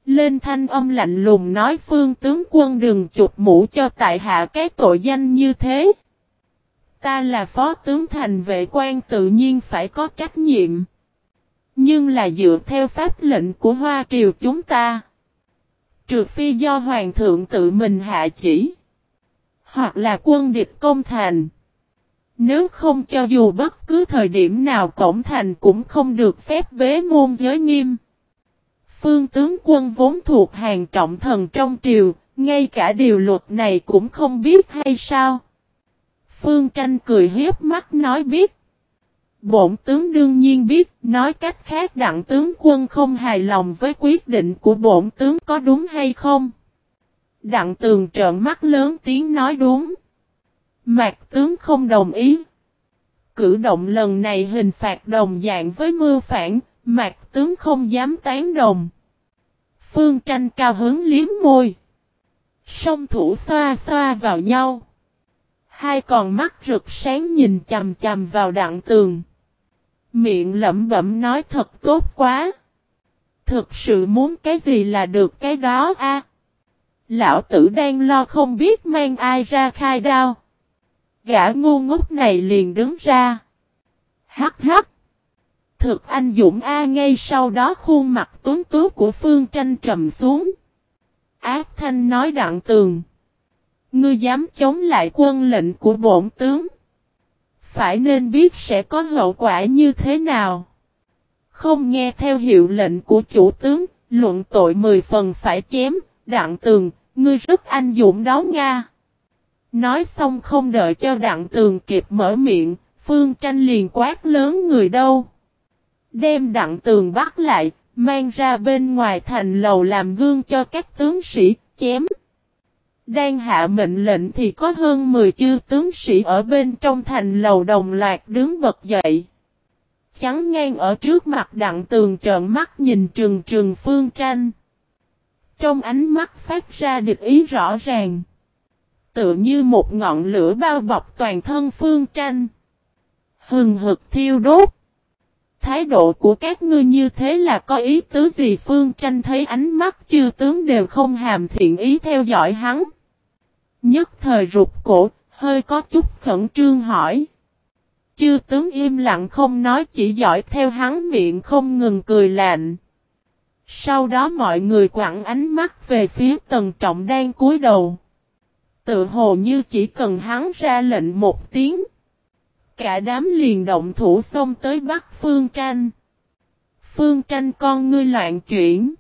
Lên thanh âm lạnh lùng nói Phương tướng quân đừng chụp mũ cho tại hạ cái tội danh như thế. Ta là phó tướng thành vệ quan tự nhiên phải có trách nhiệm. Nhưng là dựa theo pháp lệnh của Hoa Triều chúng ta. Trừ phi do Hoàng thượng tự mình hạ chỉ. Hoặc là quân địch công thành. Nếu không cho dù bất cứ thời điểm nào cổng thành cũng không được phép bế môn giới nghiêm. Phương tướng quân vốn thuộc hàng trọng thần trong triều, ngay cả điều luật này cũng không biết hay sao? Phương Tranh cười hiếp mắt nói biết. Bổn tướng đương nhiên biết, nói cách khác Đặng tướng quân không hài lòng với quyết định của bổn tướng có đúng hay không? Đặng Tường trợn mắt lớn tiếng nói đúng. Mạc tướng không đồng ý. Cử động lần này hình phạt đồng dạng với mưu phản, Mạc tướng không dám tán đồng. Phương Tranh cao hứng liếm môi. Song thủ xoa xoa vào nhau. Hai con mắt rực sáng nhìn chằm chằm vào Đặng Tường. Miệng lẩm bẩm nói thật tốt quá. Thực sự muốn cái gì là được cái đó a. Lão tử đang lo không biết mang ai ra khai đao. Gã ngu ngốc này liền đứng ra. Hắc hắc. Thực anh dũng a. Ngay sau đó khuôn mặt tuấn tú của Phương Tranh trầm xuống. Ác thanh nói Đặng Tường. Ngươi dám chống lại quân lệnh của bổn tướng. Phải nên biết sẽ có hậu quả như thế nào. Không nghe theo hiệu lệnh của chủ tướng, luận tội 10 phần phải chém. Đặng Tường, ngươi rất anh dũng đó Nga. Nói xong không đợi cho Đặng Tường kịp mở miệng, Phương Tranh liền quát lớn người đâu. Đem Đặng Tường bắt lại, mang ra bên ngoài thành lầu làm gương cho các tướng sĩ, chém. Đang hạ mệnh lệnh thì có hơn 10 chư tướng sĩ ở bên trong thành lầu đồng loạt đứng bật dậy. Chắn ngang ở trước mặt Đặng Tường trợn mắt nhìn trừng trừng Phương Tranh. Trong ánh mắt phát ra địch ý rõ ràng. Tựa như một ngọn lửa bao bọc toàn thân Phương Tranh. Hừng hực thiêu đốt. Thái độ của các ngươi như thế là có ý tứ gì? Phương Tranh thấy ánh mắt chư tướng đều không hàm thiện ý theo dõi hắn. Nhất thời rụt cổ, hơi có chút khẩn trương hỏi. Chư tướng im lặng không nói chỉ dõi theo hắn miệng không ngừng cười lạnh. Sau đó mọi người quẳng ánh mắt về phía Tần Trọng đang cúi đầu. Tự hồ như chỉ cần hắn ra lệnh một tiếng. Cả đám liền động thủ xông tới bắt Phương Tranh. Phương Tranh con ngươi loạn chuyển.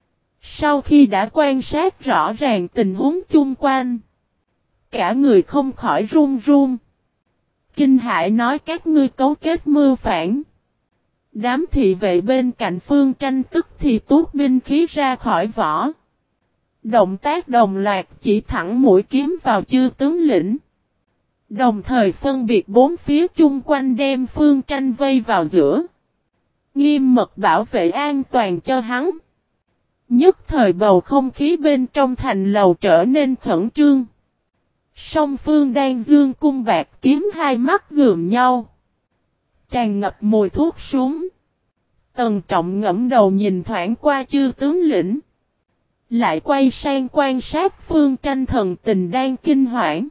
Sau khi đã quan sát rõ ràng tình huống chung quanh. Cả người không khỏi run run. Kinh hãi nói các ngươi cấu kết mưu phản. Đám thị vệ bên cạnh Phương Tranh tức thì tuốt binh khí ra khỏi vỏ. Động tác đồng loạt chỉ thẳng mũi kiếm vào chư tướng lĩnh. Đồng thời phân biệt bốn phía chung quanh đem Phương Tranh vây vào giữa. Nghiêm mật bảo vệ an toàn cho hắn. Nhất thời bầu không khí bên trong thành lầu trở nên khẩn trương. Song phương đang dương cung bạc kiếm hai mắt gườm nhau. Tràn ngập mùi thuốc súng. Tần Trọng ngẫm đầu nhìn thoáng qua chư tướng lĩnh. Lại quay sang quan sát Phương Tranh thần tình đang kinh hoảng.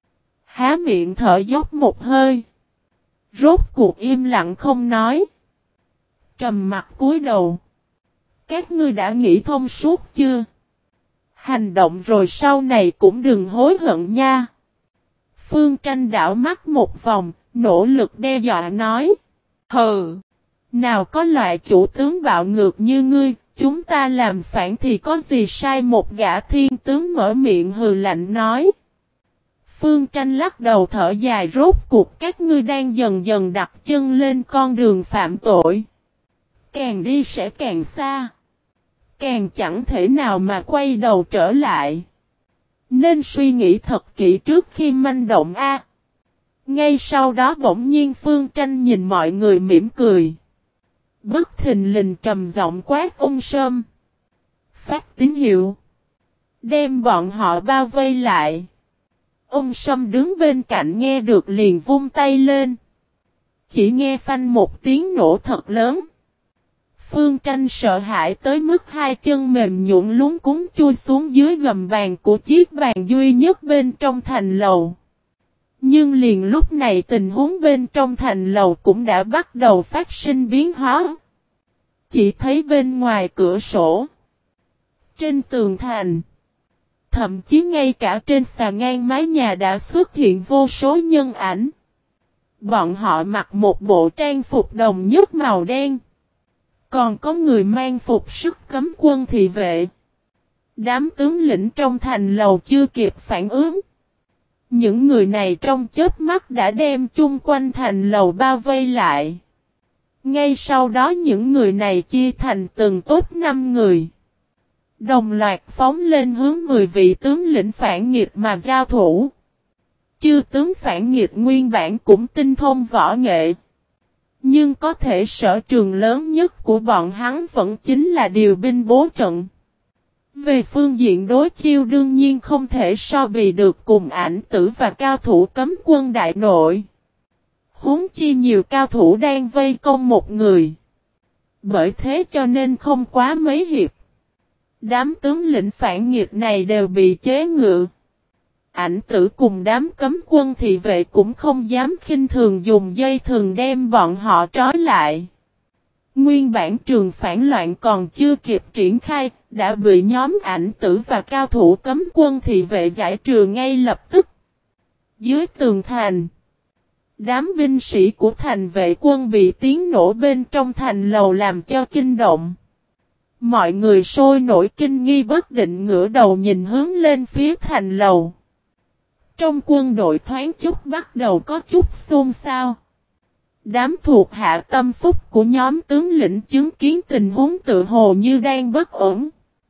Há miệng thở dốc một hơi. Rốt cuộc im lặng không nói. Trầm mặt cúi đầu. Các ngươi đã nghĩ thông suốt chưa? Hành động rồi sau này cũng đừng hối hận nha. Phương Tranh đảo mắt một vòng, nỗ lực đe dọa nói. Hừ, nào có loại chủ tướng bạo ngược như ngươi, chúng ta làm phản thì có gì sai? Một gã thiên tướng mở miệng hừ lạnh nói. Phương Tranh lắc đầu thở dài rốt cuộc các ngươi đang dần dần đặt chân lên con đường phạm tội. Càng đi sẽ càng xa. Càng chẳng thể nào mà quay đầu trở lại. Nên suy nghĩ thật kỹ trước khi manh động a. Ngay sau đó bỗng nhiên Phương Tranh nhìn mọi người mỉm cười. Bất thình lình trầm giọng quát Ung Sâm. Phát tín hiệu. Đem bọn họ bao vây lại. Ung Sâm đứng bên cạnh nghe được liền vung tay lên. Chỉ nghe phanh một tiếng nổ thật lớn. Phương Tranh sợ hãi tới mức hai chân mềm nhũn luống cuống chui xuống dưới gầm bàn của chiếc bàn duy nhất bên trong thành lầu. Nhưng liền lúc này tình huống bên trong thành lầu cũng đã bắt đầu phát sinh biến hóa. Chỉ thấy bên ngoài cửa sổ, trên tường thành, thậm chí ngay cả trên xà ngang mái nhà đã xuất hiện vô số nhân ảnh. Bọn họ mặc một bộ trang phục đồng nhất màu đen. Còn có người mang phục sức cấm quân thị vệ. Đám tướng lĩnh trong thành lầu chưa kịp phản ứng. Những người này trong chớp mắt đã đem chung quanh thành lầu bao vây lại. Ngay sau đó những người này chia thành từng tốp 5 người. Đồng loạt phóng lên hướng 10 vị tướng lĩnh phản nghịch mà giao thủ. Chư tướng phản nghịch nguyên bản cũng tinh thông võ nghệ. Nhưng có thể sở trường lớn nhất của bọn hắn vẫn chính là điều binh bố trận. Về phương diện đối chiêu đương nhiên không thể so bì được cùng Ảnh Tử và cao thủ cấm quân đại nội. Huống chi nhiều cao thủ đang vây công một người. Bởi thế cho nên không quá mấy hiệp. Đám tướng lĩnh phản nghịch này đều bị chế ngự. Ảnh Tử cùng đám cấm quân thị vệ cũng không dám khinh thường dùng dây thừng đem bọn họ trói lại. Nguyên bản trường phản loạn còn chưa kịp triển khai, đã bị nhóm Ảnh Tử và cao thủ cấm quân thị vệ giải trừ ngay lập tức. Dưới tường thành, đám binh sĩ của thành vệ quân bị tiếng nổ bên trong thành lầu làm cho kinh động. Mọi người sôi nổi kinh nghi bất định ngửa đầu nhìn hướng lên phía thành lầu. Trong quân đội thoáng chút bắt đầu có chút xôn xao. Đám thuộc hạ tâm phúc của nhóm tướng lĩnh chứng kiến tình huống tự hồ như đang bất ổn.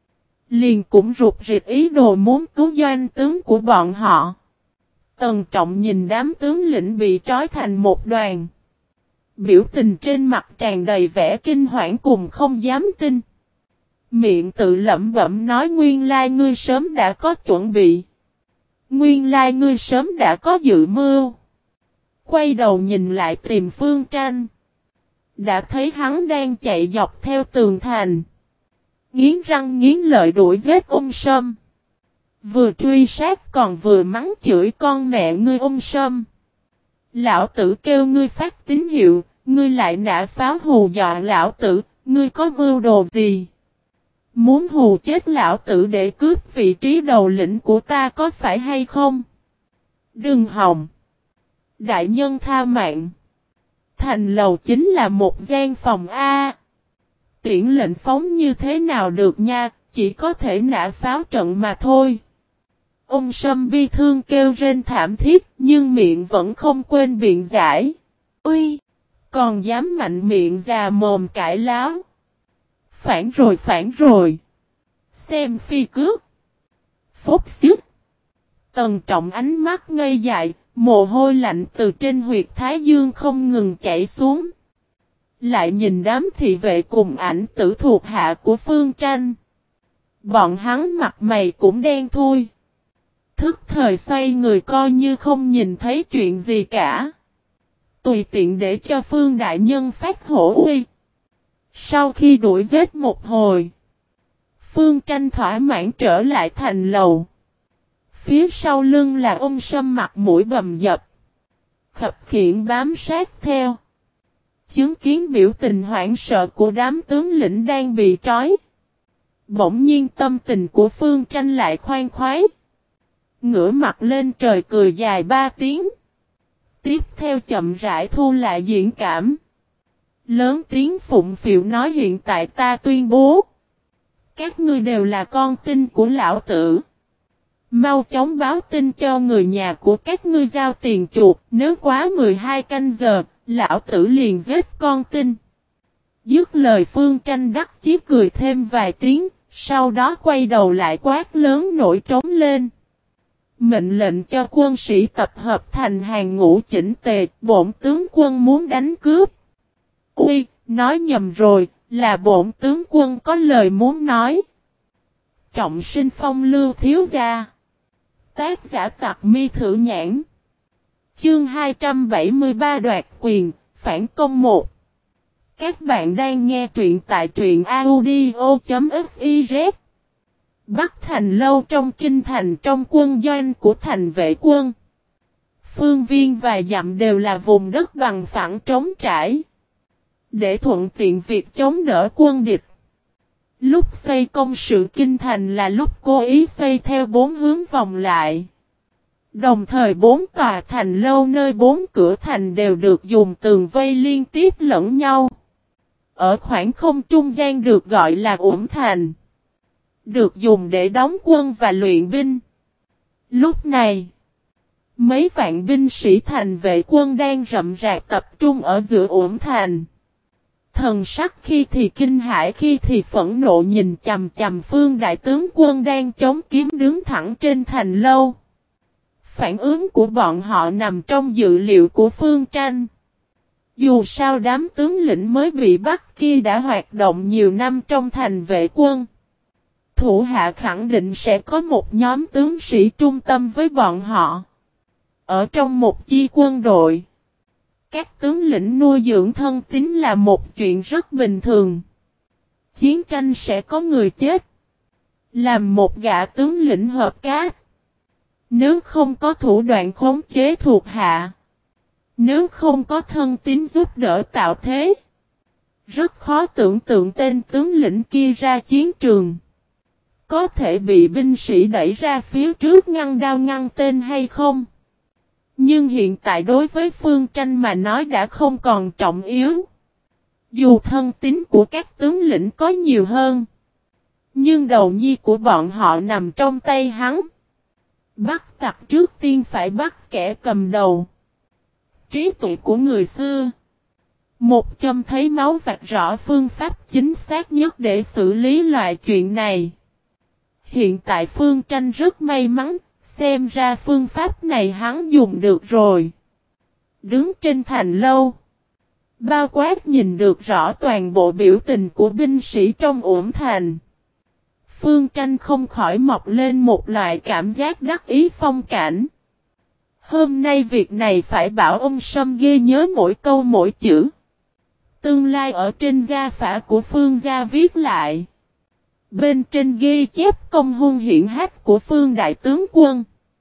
Liền cũng rụt rịch ý đồ muốn cứu doanh tướng của bọn họ. Tần Trọng nhìn đám tướng lĩnh bị trói thành một đoàn. Biểu tình trên mặt tràn đầy vẻ kinh hoảng cùng không dám tin. Miệng tự lẩm bẩm nói nguyên lai ngươi sớm đã có chuẩn bị. Nguyên lai ngươi sớm đã có dự mưu. Quay đầu nhìn lại tìm Phương Tranh. Đã thấy hắn đang chạy dọc theo tường thành. Nghiến răng nghiến lợi đuổi giết Ung Sâm. Vừa truy sát còn vừa mắng chửi con mẹ ngươi Ung Sâm. Lão tử kêu ngươi phát tín hiệu, ngươi lại nã pháo hù dọa lão tử, ngươi có mưu đồ gì? Muốn hù chết lão tử để cướp vị trí đầu lĩnh của ta có phải hay không? Đừng hòng. Đại nhân tha mạng. Thành lầu chính là một gian phòng A. Tiễn lệnh phóng như thế nào được nha, chỉ có thể nã pháo trận mà thôi. Ông Sâm bi thương kêu rên thảm thiết, nhưng miệng vẫn không quên biện giải. Ui! Còn dám mạnh miệng già mồm cãi láo. Phản rồi. Xem phi cước. Phốc xích. Tần Trọng ánh mắt ngây dại, mồ hôi lạnh từ trên huyệt thái dương không ngừng chảy xuống. Lại nhìn đám thị vệ cùng Ảnh Tử thuộc hạ của Phương Tranh. Bọn hắn mặt mày cũng đen thui. Thức thời xoay người coi như không nhìn thấy chuyện gì cả. Tùy tiện để cho Phương Đại Nhân phát hổ uy. Sau khi đuổi giết một hồi, Phương Tranh thỏa mãn trở lại thành lầu. Phía sau lưng là Ung Sâm mặt mũi bầm dập. Khập khiễng bám sát theo. Chứng kiến biểu tình hoảng sợ của đám tướng lĩnh đang bị trói. Bỗng nhiên tâm tình của Phương Tranh lại khoan khoái. Ngửa mặt lên trời cười dài 3 tiếng. Tiếp theo chậm rãi thu lại diễn cảm. Lớn tiếng phụng phịu nói hiện tại ta tuyên bố. Các ngươi đều là con tin của lão tử. Mau chóng báo tin cho người nhà của các ngươi giao tiền chuộc. Nếu quá 12 canh giờ, lão tử liền giết con tin. Dứt lời Phương Tranh đắc chí cười thêm vài tiếng. Sau đó quay đầu lại quát lớn nổi trống lên. Mệnh lệnh cho quân sĩ tập hợp thành hàng ngũ chỉnh tề. Bổn tướng quân muốn đánh cướp. Ui, nói nhầm rồi, là bổn tướng quân có lời muốn nói. Trọng Sinh Phong Lưu thiếu gia. Tác giả Tặc Mi Thử Nhãn. Chương 273 đoạt quyền, phản công 1. Các bạn đang nghe truyện tại truyện audio.fiz. Bắc Thành lâu trong kinh thành trong quân doanh của thành vệ quân. Phương viên vài dặm đều là vùng đất bằng phẳng trống trải. Để thuận tiện việc chống đỡ quân địch. Lúc xây công sự kinh thành là lúc cố ý xây theo 4 hướng vòng lại. Đồng thời 4 tòa thành lâu nơi 4 cửa thành đều được dùng tường vây liên tiếp lẫn nhau. Ở khoảng không trung gian được gọi là Uổng Thành. Được dùng để đóng quân và luyện binh. Lúc này, mấy vạn binh sĩ thành vệ quân đang rậm rạp tập trung ở giữa Uổng Thành. Thần sắc khi thì kinh hãi khi thì phẫn nộ nhìn chằm chằm Phương đại tướng quân đang chống kiếm đứng thẳng trên thành lâu. Phản ứng của bọn họ nằm trong dự liệu của Phương Tranh. Dù sao đám tướng lĩnh mới bị bắt kia đã hoạt động nhiều năm trong thành vệ quân. Thủ hạ khẳng định sẽ có một nhóm tướng sĩ trung tâm với bọn họ. Ở trong một chi quân đội, các tướng lĩnh nuôi dưỡng thân tín là một chuyện rất bình thường. Chiến tranh sẽ có người chết. Làm một gã tướng lĩnh hợp cát. Nếu không có thủ đoạn khống chế thuộc hạ. Nếu không có thân tín giúp đỡ tạo thế. Rất khó tưởng tượng tên tướng lĩnh kia ra chiến trường. Có thể bị binh sĩ đẩy ra phía trước ngăn đao ngăn tên hay không? Nhưng hiện tại đối với Phương Tranh mà nói đã không còn trọng yếu. Dù thân tín của các tướng lĩnh có nhiều hơn. Nhưng đầu nhi của bọn họ nằm trong tay hắn. Bắt tặc trước tiên phải bắt kẻ cầm đầu. Trí tuệ của người xưa. Một châm thấy máu vạch rõ phương pháp chính xác nhất để xử lý loại chuyện này. Hiện tại Phương Tranh rất may mắn, xem ra phương pháp này hắn dùng được rồi. Đứng trên thành lâu. Bao quát nhìn được rõ toàn bộ biểu tình của binh sĩ trong Uổng Thành. Phương Tranh không khỏi mọc lên một loại cảm giác đắc ý phong cảnh. Hôm nay việc này phải bảo ông Sâm ghi nhớ mỗi câu mỗi chữ. Tương lai ở trên gia phả của Phương gia viết lại. Bên trên ghi chép công hung hiển hách của Phương đại tướng quân.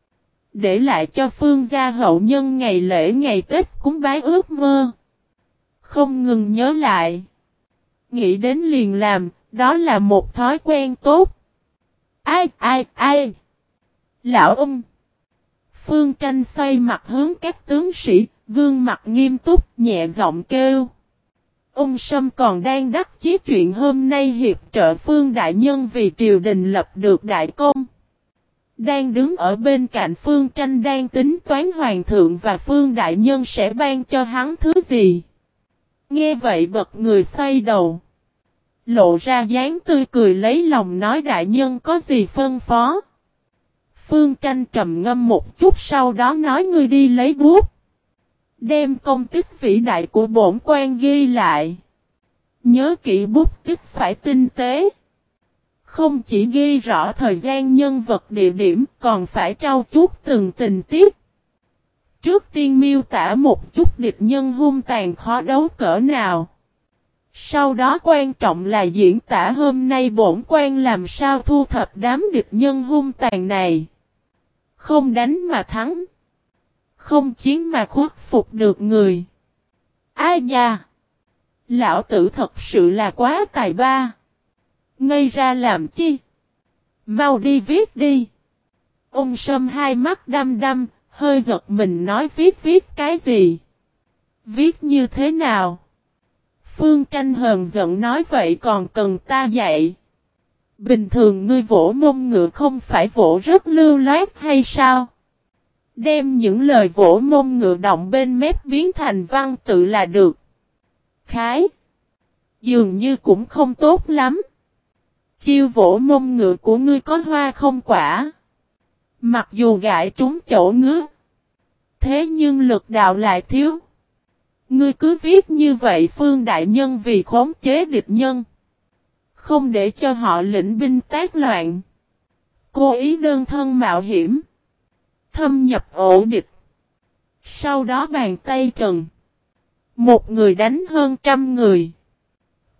Để lại cho Phương gia hậu nhân ngày lễ ngày Tết cúng bái ước mơ. Không ngừng nhớ lại. Nghĩ đến liền làm, đó là một thói quen tốt. Ai. Lão ông. Phương Tranh xoay mặt hướng các tướng sĩ, gương mặt nghiêm túc, nhẹ giọng kêu. Ông Sâm còn đang đắc chí chuyện hôm nay hiệp trợ Phương đại nhân vì triều đình lập được đại công. Đang đứng ở bên cạnh Phương Tranh đang tính toán hoàng thượng và Phương đại nhân sẽ ban cho hắn thứ gì. Nghe vậy bật người xoay đầu. Lộ ra dáng tươi cười lấy lòng nói đại nhân có gì phân phó. Phương Tranh trầm ngâm một chút sau đó nói ngươi đi lấy bút. Đem công tích vĩ đại của bổn quan ghi lại. Nhớ kỹ bút tích phải tinh tế. Không chỉ ghi rõ thời gian nhân vật địa điểm còn phải trau chuốt từng tình tiết. Trước tiên miêu tả một chút địch nhân hung tàn khó đấu cỡ nào. Sau đó quan trọng là diễn tả hôm nay bổn quan làm sao thu thập đám địch nhân hung tàn này. Không đánh mà thắng. Không chiến mà khuất phục được người. Ai nha! Lão tử thật sự là quá tài ba. Ngây ra làm chi? Mau đi viết đi. Ông Sâm hai mắt đăm đăm, hơi giật mình nói viết cái gì? Viết như thế nào? Phương Tranh hờn giận nói vậy còn cần ta dạy. Bình thường ngươi vỗ mông ngựa không phải vỗ rất lưu loát hay sao? Đem những lời vỗ mông ngựa động bên mép biến thành văn tự là được. Khái. Dường như cũng không tốt lắm. Chiêu vỗ mông ngựa của ngươi có hoa không quả. Mặc dù gãi trúng chỗ ngứa. Thế nhưng lực đạo lại thiếu. Ngươi cứ viết như vậy Phương đại nhân vì khống chế địch nhân. Không để cho họ lĩnh binh tác loạn. Cố ý đơn thân mạo hiểm. Thâm nhập ổ địch. Sau đó bàn tay trần. Một người đánh hơn trăm người.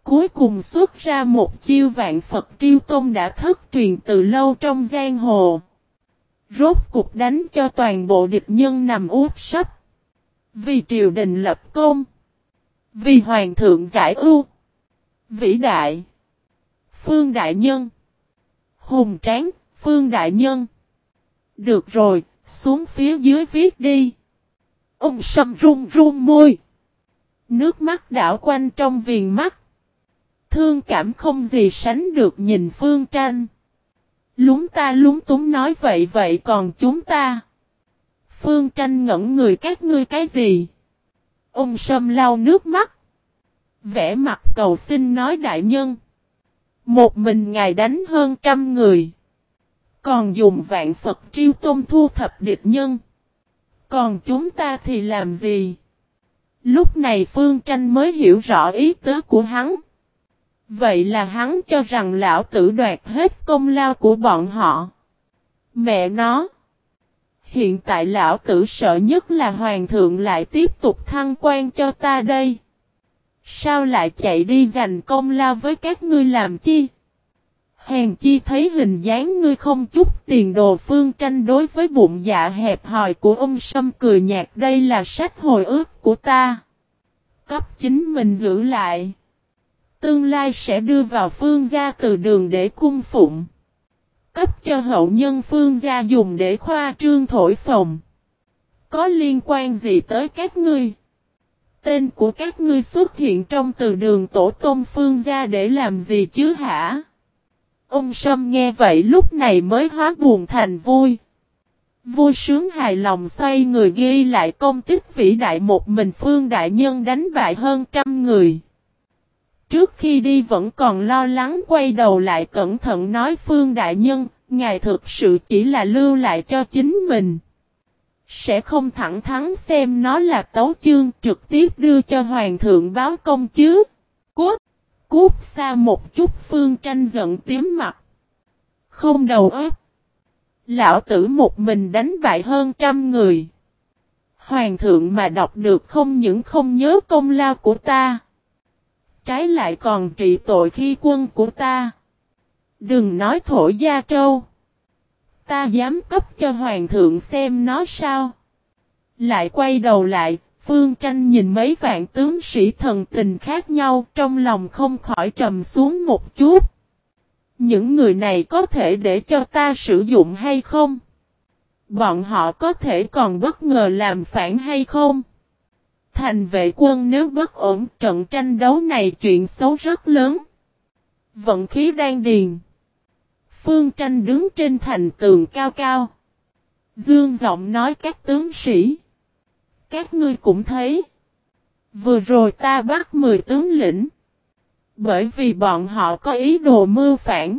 Cuối cùng xuất ra một chiêu vạn Phật triêu tôn đã thất truyền từ lâu trong giang hồ. Rốt cục đánh cho toàn bộ địch nhân nằm úp sấp. Vì triều đình lập công. Vì hoàng thượng giải ưu. Vĩ đại. Phương đại nhân. Hùng tráng, Phương đại nhân. Được rồi, xuống phía dưới viết đi. Ông Sâm run run môi. Nước mắt đảo quanh trong viền mắt. Thương cảm không gì sánh được nhìn Phương Tranh. Lúng ta lúng túng nói vậy còn chúng ta. Phương Tranh ngẩn người các ngươi cái gì? Ông Sâm lau nước mắt. Vẽ mặt cầu xin nói đại nhân. Một mình ngài đánh hơn 100 người. Còn dùng vạn Phật triêu tôn thu thập địch nhân. Còn chúng ta thì làm gì? Lúc này Phương Tranh mới hiểu rõ ý tứ của hắn. Vậy là hắn cho rằng lão tử đoạt hết công lao của bọn họ. Mẹ nó. Hiện tại lão tử sợ nhất là hoàng thượng lại tiếp tục thăng quan cho ta đây. Sao lại chạy đi giành công lao với các ngươi làm chi? Hèn chi thấy hình dáng ngươi không chút tiền đồ. Phương Tranh đối với bụng dạ hẹp hòi của ông Sâm cười nhạt, đây là sách hồi ức của ta. Cấp chính mình giữ lại. Tương lai sẽ đưa vào Phương gia từ đường để cung phụng. Cấp cho hậu nhân Phương gia dùng để khoa trương thổi phồng. Có liên quan gì tới các ngươi? Tên của các ngươi xuất hiện trong từ đường tổ tôn Phương gia để làm gì chứ hả? Ông Sâm nghe vậy lúc này mới hóa buồn thành vui. Vui sướng hài lòng xoay người ghi lại công tích vĩ đại một mình Phương đại nhân đánh bại hơn 100 người. Trước khi đi vẫn còn lo lắng quay đầu lại cẩn thận nói Phương đại nhân, ngài thực sự chỉ là lưu lại cho chính mình. Sẽ không thẳng thắn xem nó là tấu chương trực tiếp đưa cho hoàng thượng báo công chứ. Cút xa một chút. Phương Tranh giận tím mặt. Không đầu óc. Lão tử một mình đánh bại hơn 100 người. Hoàng thượng mà đọc được không những không nhớ công lao của ta. Trái lại còn trị tội khi quân của ta. Đừng nói thổi gia trâu. Ta dám cấp cho hoàng thượng xem nó sao. Lại quay đầu lại, Phương Tranh nhìn mấy vạn tướng sĩ thần tình khác nhau, trong lòng không khỏi trầm xuống một chút. Những người này có thể để cho ta sử dụng hay không? Bọn họ có thể còn bất ngờ làm phản hay không? Thành vệ quân nếu bất ổn, trận tranh đấu này chuyện xấu rất lớn. Vận khí đang điền. Phương Tranh đứng trên thành tường cao cao. Dương giọng nói các tướng sĩ. Các ngươi cũng thấy. Vừa rồi ta bắt 10 tướng lĩnh. Bởi vì bọn họ có ý đồ mưu phản.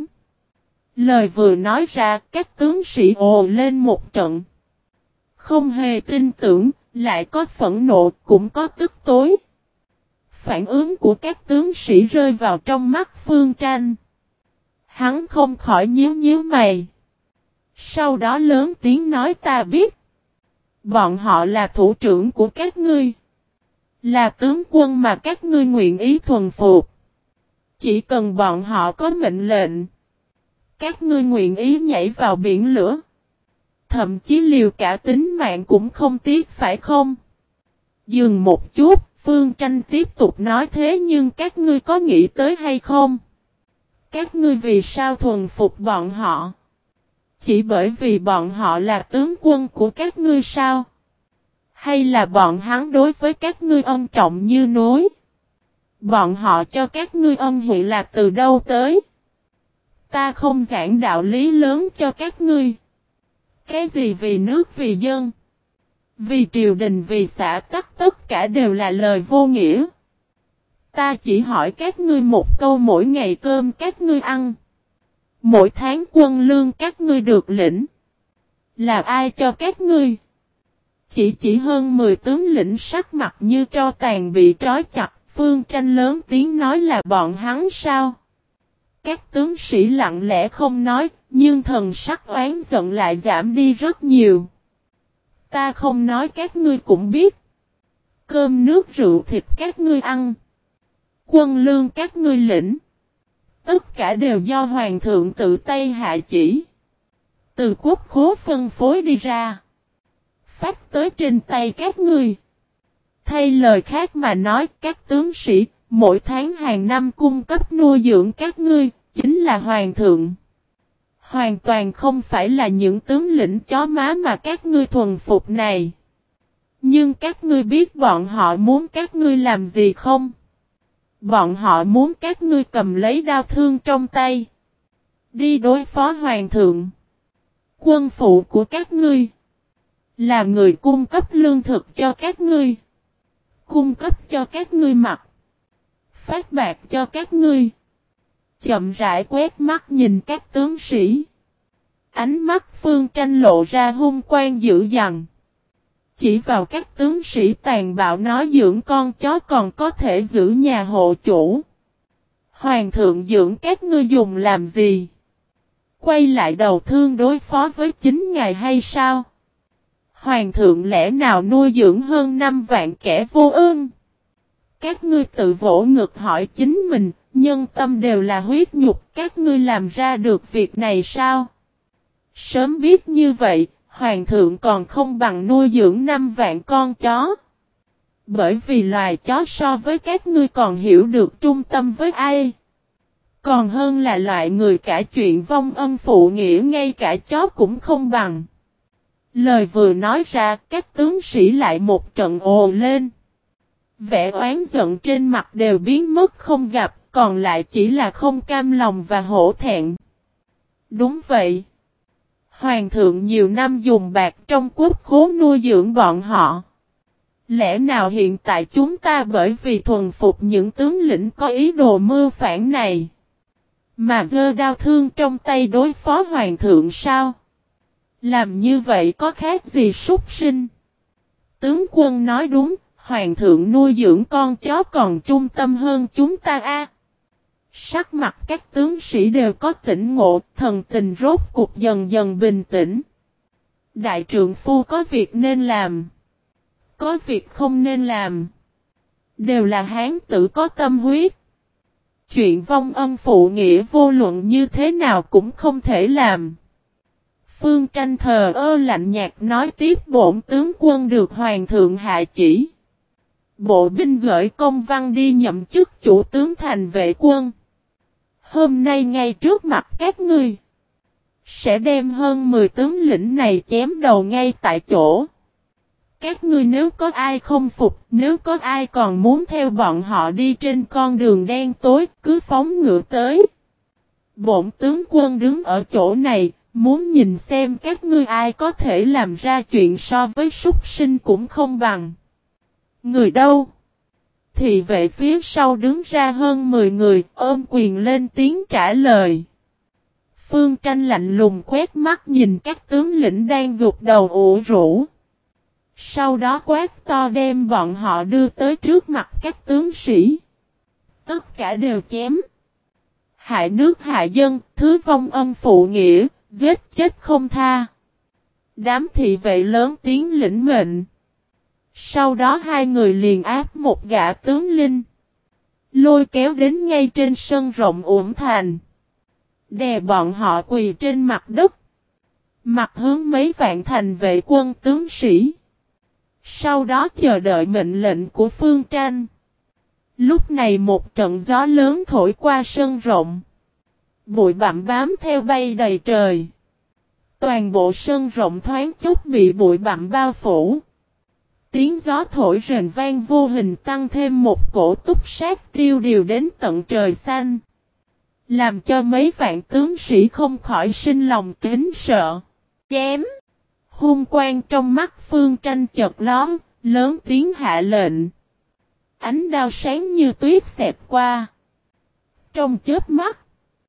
Lời vừa nói ra các tướng sĩ ồ lên một trận. Không hề tin tưởng, lại có phẫn nộ cũng có tức tối. Phản ứng của các tướng sĩ rơi vào trong mắt Phương Tranh. Hắn không khỏi nhíu nhíu mày. Sau đó lớn tiếng nói ta biết. Bọn họ là thủ trưởng của các ngươi. Là tướng quân mà các ngươi nguyện ý thuần phục. Chỉ cần bọn họ có mệnh lệnh. Các ngươi nguyện ý nhảy vào biển lửa. Thậm chí liều cả tính mạng cũng không tiếc phải không? Dừng một chút, Phương Tranh tiếp tục nói thế nhưng các ngươi có nghĩ tới hay không? Các ngươi vì sao thuần phục bọn họ? Chỉ bởi vì bọn họ là tướng quân của các ngươi sao? Hay là bọn hắn đối với các ngươi ân trọng như núi? Bọn họ cho các ngươi ân huệ là từ đâu tới? Ta không giảng đạo lý lớn cho các ngươi. Cái gì vì nước vì dân? Vì triều đình vì xã tắc tất cả đều là lời vô nghĩa. Ta chỉ hỏi các ngươi một câu mỗi ngày cơm các ngươi ăn. Mỗi tháng quân lương các ngươi được lĩnh. Là ai cho các ngươi? Chỉ hơn 10 tướng lĩnh sắc mặt như tro tàn bị trói chặt. Phương Tranh lớn tiếng nói là bọn hắn sao? Các tướng sĩ lặng lẽ không nói, nhưng thần sắc oán giận lại giảm đi rất nhiều. Ta không nói các ngươi cũng biết. Cơm nước rượu thịt các ngươi ăn. Quân lương các ngươi lĩnh. Tất cả đều do hoàng thượng tự tay hạ chỉ. Từ quốc khố phân phối đi ra. Phát tới trên tay các ngươi. Thay lời khác mà nói, các tướng sĩ, mỗi tháng hàng năm cung cấp nuôi dưỡng các ngươi, chính là hoàng thượng. Hoàn toàn không phải là những tướng lĩnh chó má mà các ngươi thuần phục này. Nhưng các ngươi biết bọn họ muốn các ngươi làm gì không? Bọn họ muốn các ngươi cầm lấy đao thương trong tay. Đi đối phó hoàng thượng. Quân phụ của các ngươi là người cung cấp lương thực cho các ngươi. Cung cấp cho các ngươi mặc. Phát bạc cho các ngươi. Chậm rãi quét mắt nhìn các tướng sĩ. Ánh mắt Phương Tranh lộ ra hung quang dữ dằn. Chỉ vào các tướng sĩ tàn bạo nói dưỡng con chó còn có thể giữ nhà hộ chủ. Hoàng thượng dưỡng các ngươi dùng làm gì? Quay lại đầu thương đối phó với chính ngài hay sao? Hoàng thượng lẽ nào nuôi dưỡng hơn 5 vạn kẻ vô ơn? Các ngươi tự vỗ ngực hỏi chính mình, nhân tâm đều là huyết nhục, các ngươi làm ra được việc này sao? Sớm biết như vậy, hoàng thượng còn không bằng nuôi dưỡng 5 vạn con chó. Bởi vì loài chó so với các ngươi còn hiểu được trung tâm với ai. Còn hơn là loại người cả chuyện vong ân phụ nghĩa ngay cả chó cũng không bằng. Lời vừa nói ra, các tướng sĩ lại một trận ồ lên. Vẻ oán giận trên mặt đều biến mất không gặp, còn lại chỉ là không cam lòng và hổ thẹn. Đúng vậy. Hoàng thượng nhiều năm dùng bạc trong quốc khố nuôi dưỡng bọn họ. Lẽ nào hiện tại chúng ta bởi vì thuần phục những tướng lĩnh có ý đồ mưu phản này mà giơ đao thương trong tay đối phó hoàng thượng sao? Làm như vậy có khác gì súc sinh? Tướng quân nói đúng, hoàng thượng nuôi dưỡng con chó còn trung tâm hơn chúng ta a. Sắc mặt các tướng sĩ đều có tỉnh ngộ, thần tình rốt cục dần dần bình tĩnh. Đại trượng phu có việc nên làm, có việc không nên làm. Đều là hán tử có tâm huyết. Chuyện vong ân phụ nghĩa vô luận như thế nào cũng không thể làm. Phương Tranh thờ ơ lạnh nhạt nói tiếp bổn tướng quân được hoàng thượng hạ chỉ. Bộ binh gửi công văn đi nhậm chức chủ tướng thành vệ quân. Hôm nay ngay trước mặt các ngươi, sẽ đem hơn 10 tướng lĩnh này chém đầu ngay tại chỗ. Các ngươi nếu có ai không phục, nếu có ai còn muốn theo bọn họ đi trên con đường đen tối, cứ phóng ngựa tới. Bổn tướng quân đứng ở chỗ này, muốn nhìn xem các ngươi ai có thể làm ra chuyện so với súc sinh cũng không bằng. Người đâu? Thì vệ phía sau đứng ra hơn 10 người, ôm quyền lên tiếng trả lời. Phương Tranh lạnh lùng quét mắt nhìn các tướng lĩnh đang gục đầu ủ rũ. Sau đó quát to đem bọn họ đưa tới trước mặt các tướng sĩ. Tất cả đều chém. Hại nước hại dân, thứ vong ân phụ nghĩa, giết chết không tha. Đám thị vệ lớn tiếng lĩnh mệnh. Sau đó hai người liền áp một gã tướng linh, lôi kéo đến ngay trên sân rộng uổng thành. Đè bọn họ quỳ trên mặt đất. Mặt hướng mấy vạn thành vệ quân tướng sĩ. Sau đó chờ đợi mệnh lệnh của Phương Tranh. Lúc này một trận gió lớn thổi qua sân rộng. Bụi bặm bám theo bay đầy trời. Toàn bộ sân rộng thoáng chút bị bụi bặm bao phủ. Tiếng gió thổi rền vang vô hình tăng thêm một cổ túc sát tiêu điều đến tận trời xanh. Làm cho mấy vạn tướng sĩ không khỏi sinh lòng kính sợ. Chém! Hung quang trong mắt Phương Tranh chợt lóe, lớn tiếng hạ lệnh. Ánh đao sáng như tuyết xẹt qua. Trong chớp mắt,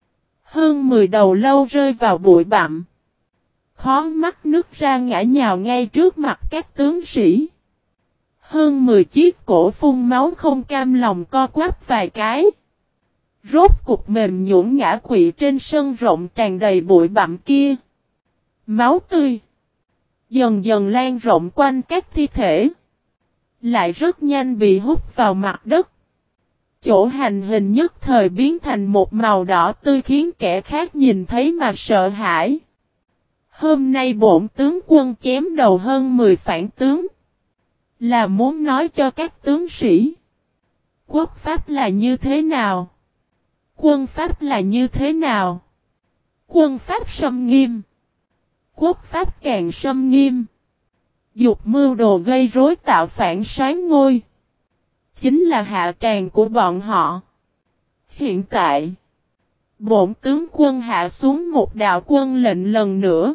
hơn 10 đầu lâu rơi vào bụi bặm. Khó mắt nứt ra ngã nhào ngay trước mặt các tướng sĩ. Hơn 10 chiếc cổ phun máu không cam lòng co quắp vài cái. Rốt cục mềm nhũn ngã quỵ trên sân rộng tràn đầy bụi bặm kia. Máu tươi dần dần lan rộng quanh các thi thể. Lại rất nhanh bị hút vào mặt đất. chỗ hành hình nhất thời biến thành một màu đỏ tươi khiến kẻ khác nhìn thấy mà sợ hãi. Hôm nay bổn tướng quân chém đầu hơn 10 phản tướng. Là muốn nói cho các tướng sĩ. Quốc pháp là như thế nào? Quân pháp là như thế nào? Quân pháp xâm nghiêm. Quốc pháp càng xâm nghiêm. Dục mưu đồ gây rối tạo phản soán ngôi. Chính là hạ tràng của bọn họ. Hiện tại, bổn tướng quân hạ xuống một đạo quân lệnh lần nữa.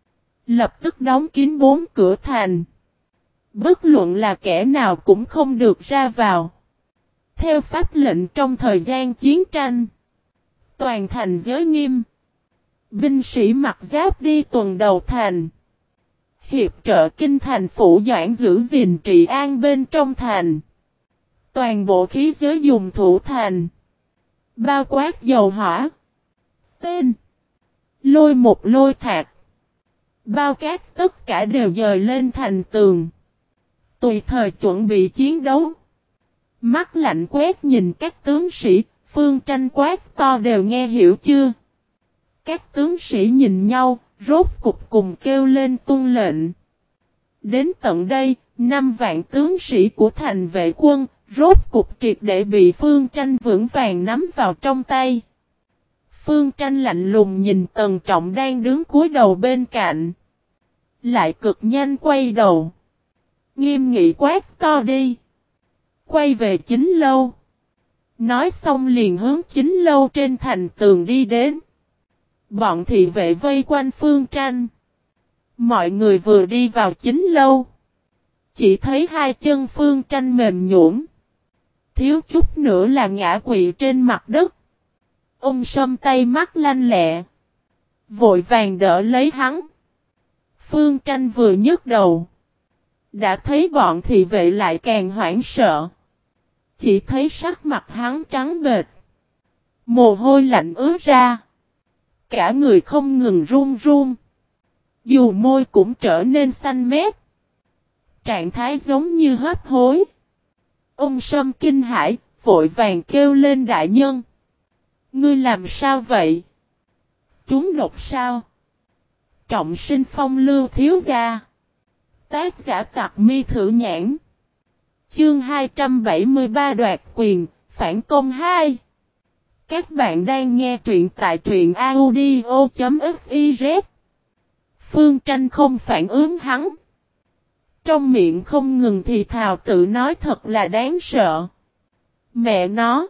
Lập tức đóng kín 4 cửa thành. Bất luận là kẻ nào cũng không được ra vào. Theo pháp lệnh trong thời gian chiến tranh, toàn thành giới nghiêm. Binh sĩ mặc giáp đi tuần đầu thành. Hiệp trợ kinh thành phủ doãn giữ gìn trị an bên trong thành. Toàn bộ khí giới dùng thủ thành. Bao quát dầu hỏa. Tên. Lôi một lôi thạc. Bao cát tất cả đều dời lên thành tường. Tùy thời chuẩn bị chiến đấu. Mắt lạnh quét nhìn các tướng sĩ. Phương Tranh quát to đều nghe hiểu chưa? Các tướng sĩ nhìn nhau. Rốt cục cùng kêu lên tuân lệnh. Đến tận đây, 5 vạn tướng sĩ của thành vệ quân, rốt cục triệt để bị Phương Tranh vững vàng nắm vào trong tay. Phương Tranh lạnh lùng nhìn Tần Trọng đang đứng cúi đầu bên cạnh. Lại cực nhanh quay đầu. Nghiêm nghị quát to đi. Quay về chính lâu. Nói xong liền hướng chính lâu trên thành tường đi đến. Bọn thị vệ vây quanh Phương Tranh. Mọi người vừa đi vào chính lâu. Chỉ thấy hai chân Phương Tranh mềm nhũn. Thiếu chút nữa là ngã quỵ trên mặt đất. Ông Sâm tay mắt lanh lẹ. Vội vàng đỡ lấy hắn. Phương Tranh vừa nhấc đầu. Đã thấy bọn thị vệ lại càng hoảng sợ. Chỉ thấy sắc mặt hắn trắng bệch. Mồ hôi lạnh ướt ra. Cả người không ngừng run run. Dù môi cũng trở nên xanh mét. Trạng thái giống như hấp hối. Ông Sâm kinh hãi, vội vàng kêu lên đại nhân. Ngươi làm sao vậy? Trúng độc sao? Trọng sinh phong lưu thiếu gia. Tác giả Tặc Mi Thử Nhãn. Chương 273 đoạt quyền, phản công 2. Các bạn đang nghe truyện tại truyện audio.fiz. Phương Tranh không phản ứng hắn. Trong miệng không ngừng thì thào tự nói thật là đáng sợ. Mẹ nó.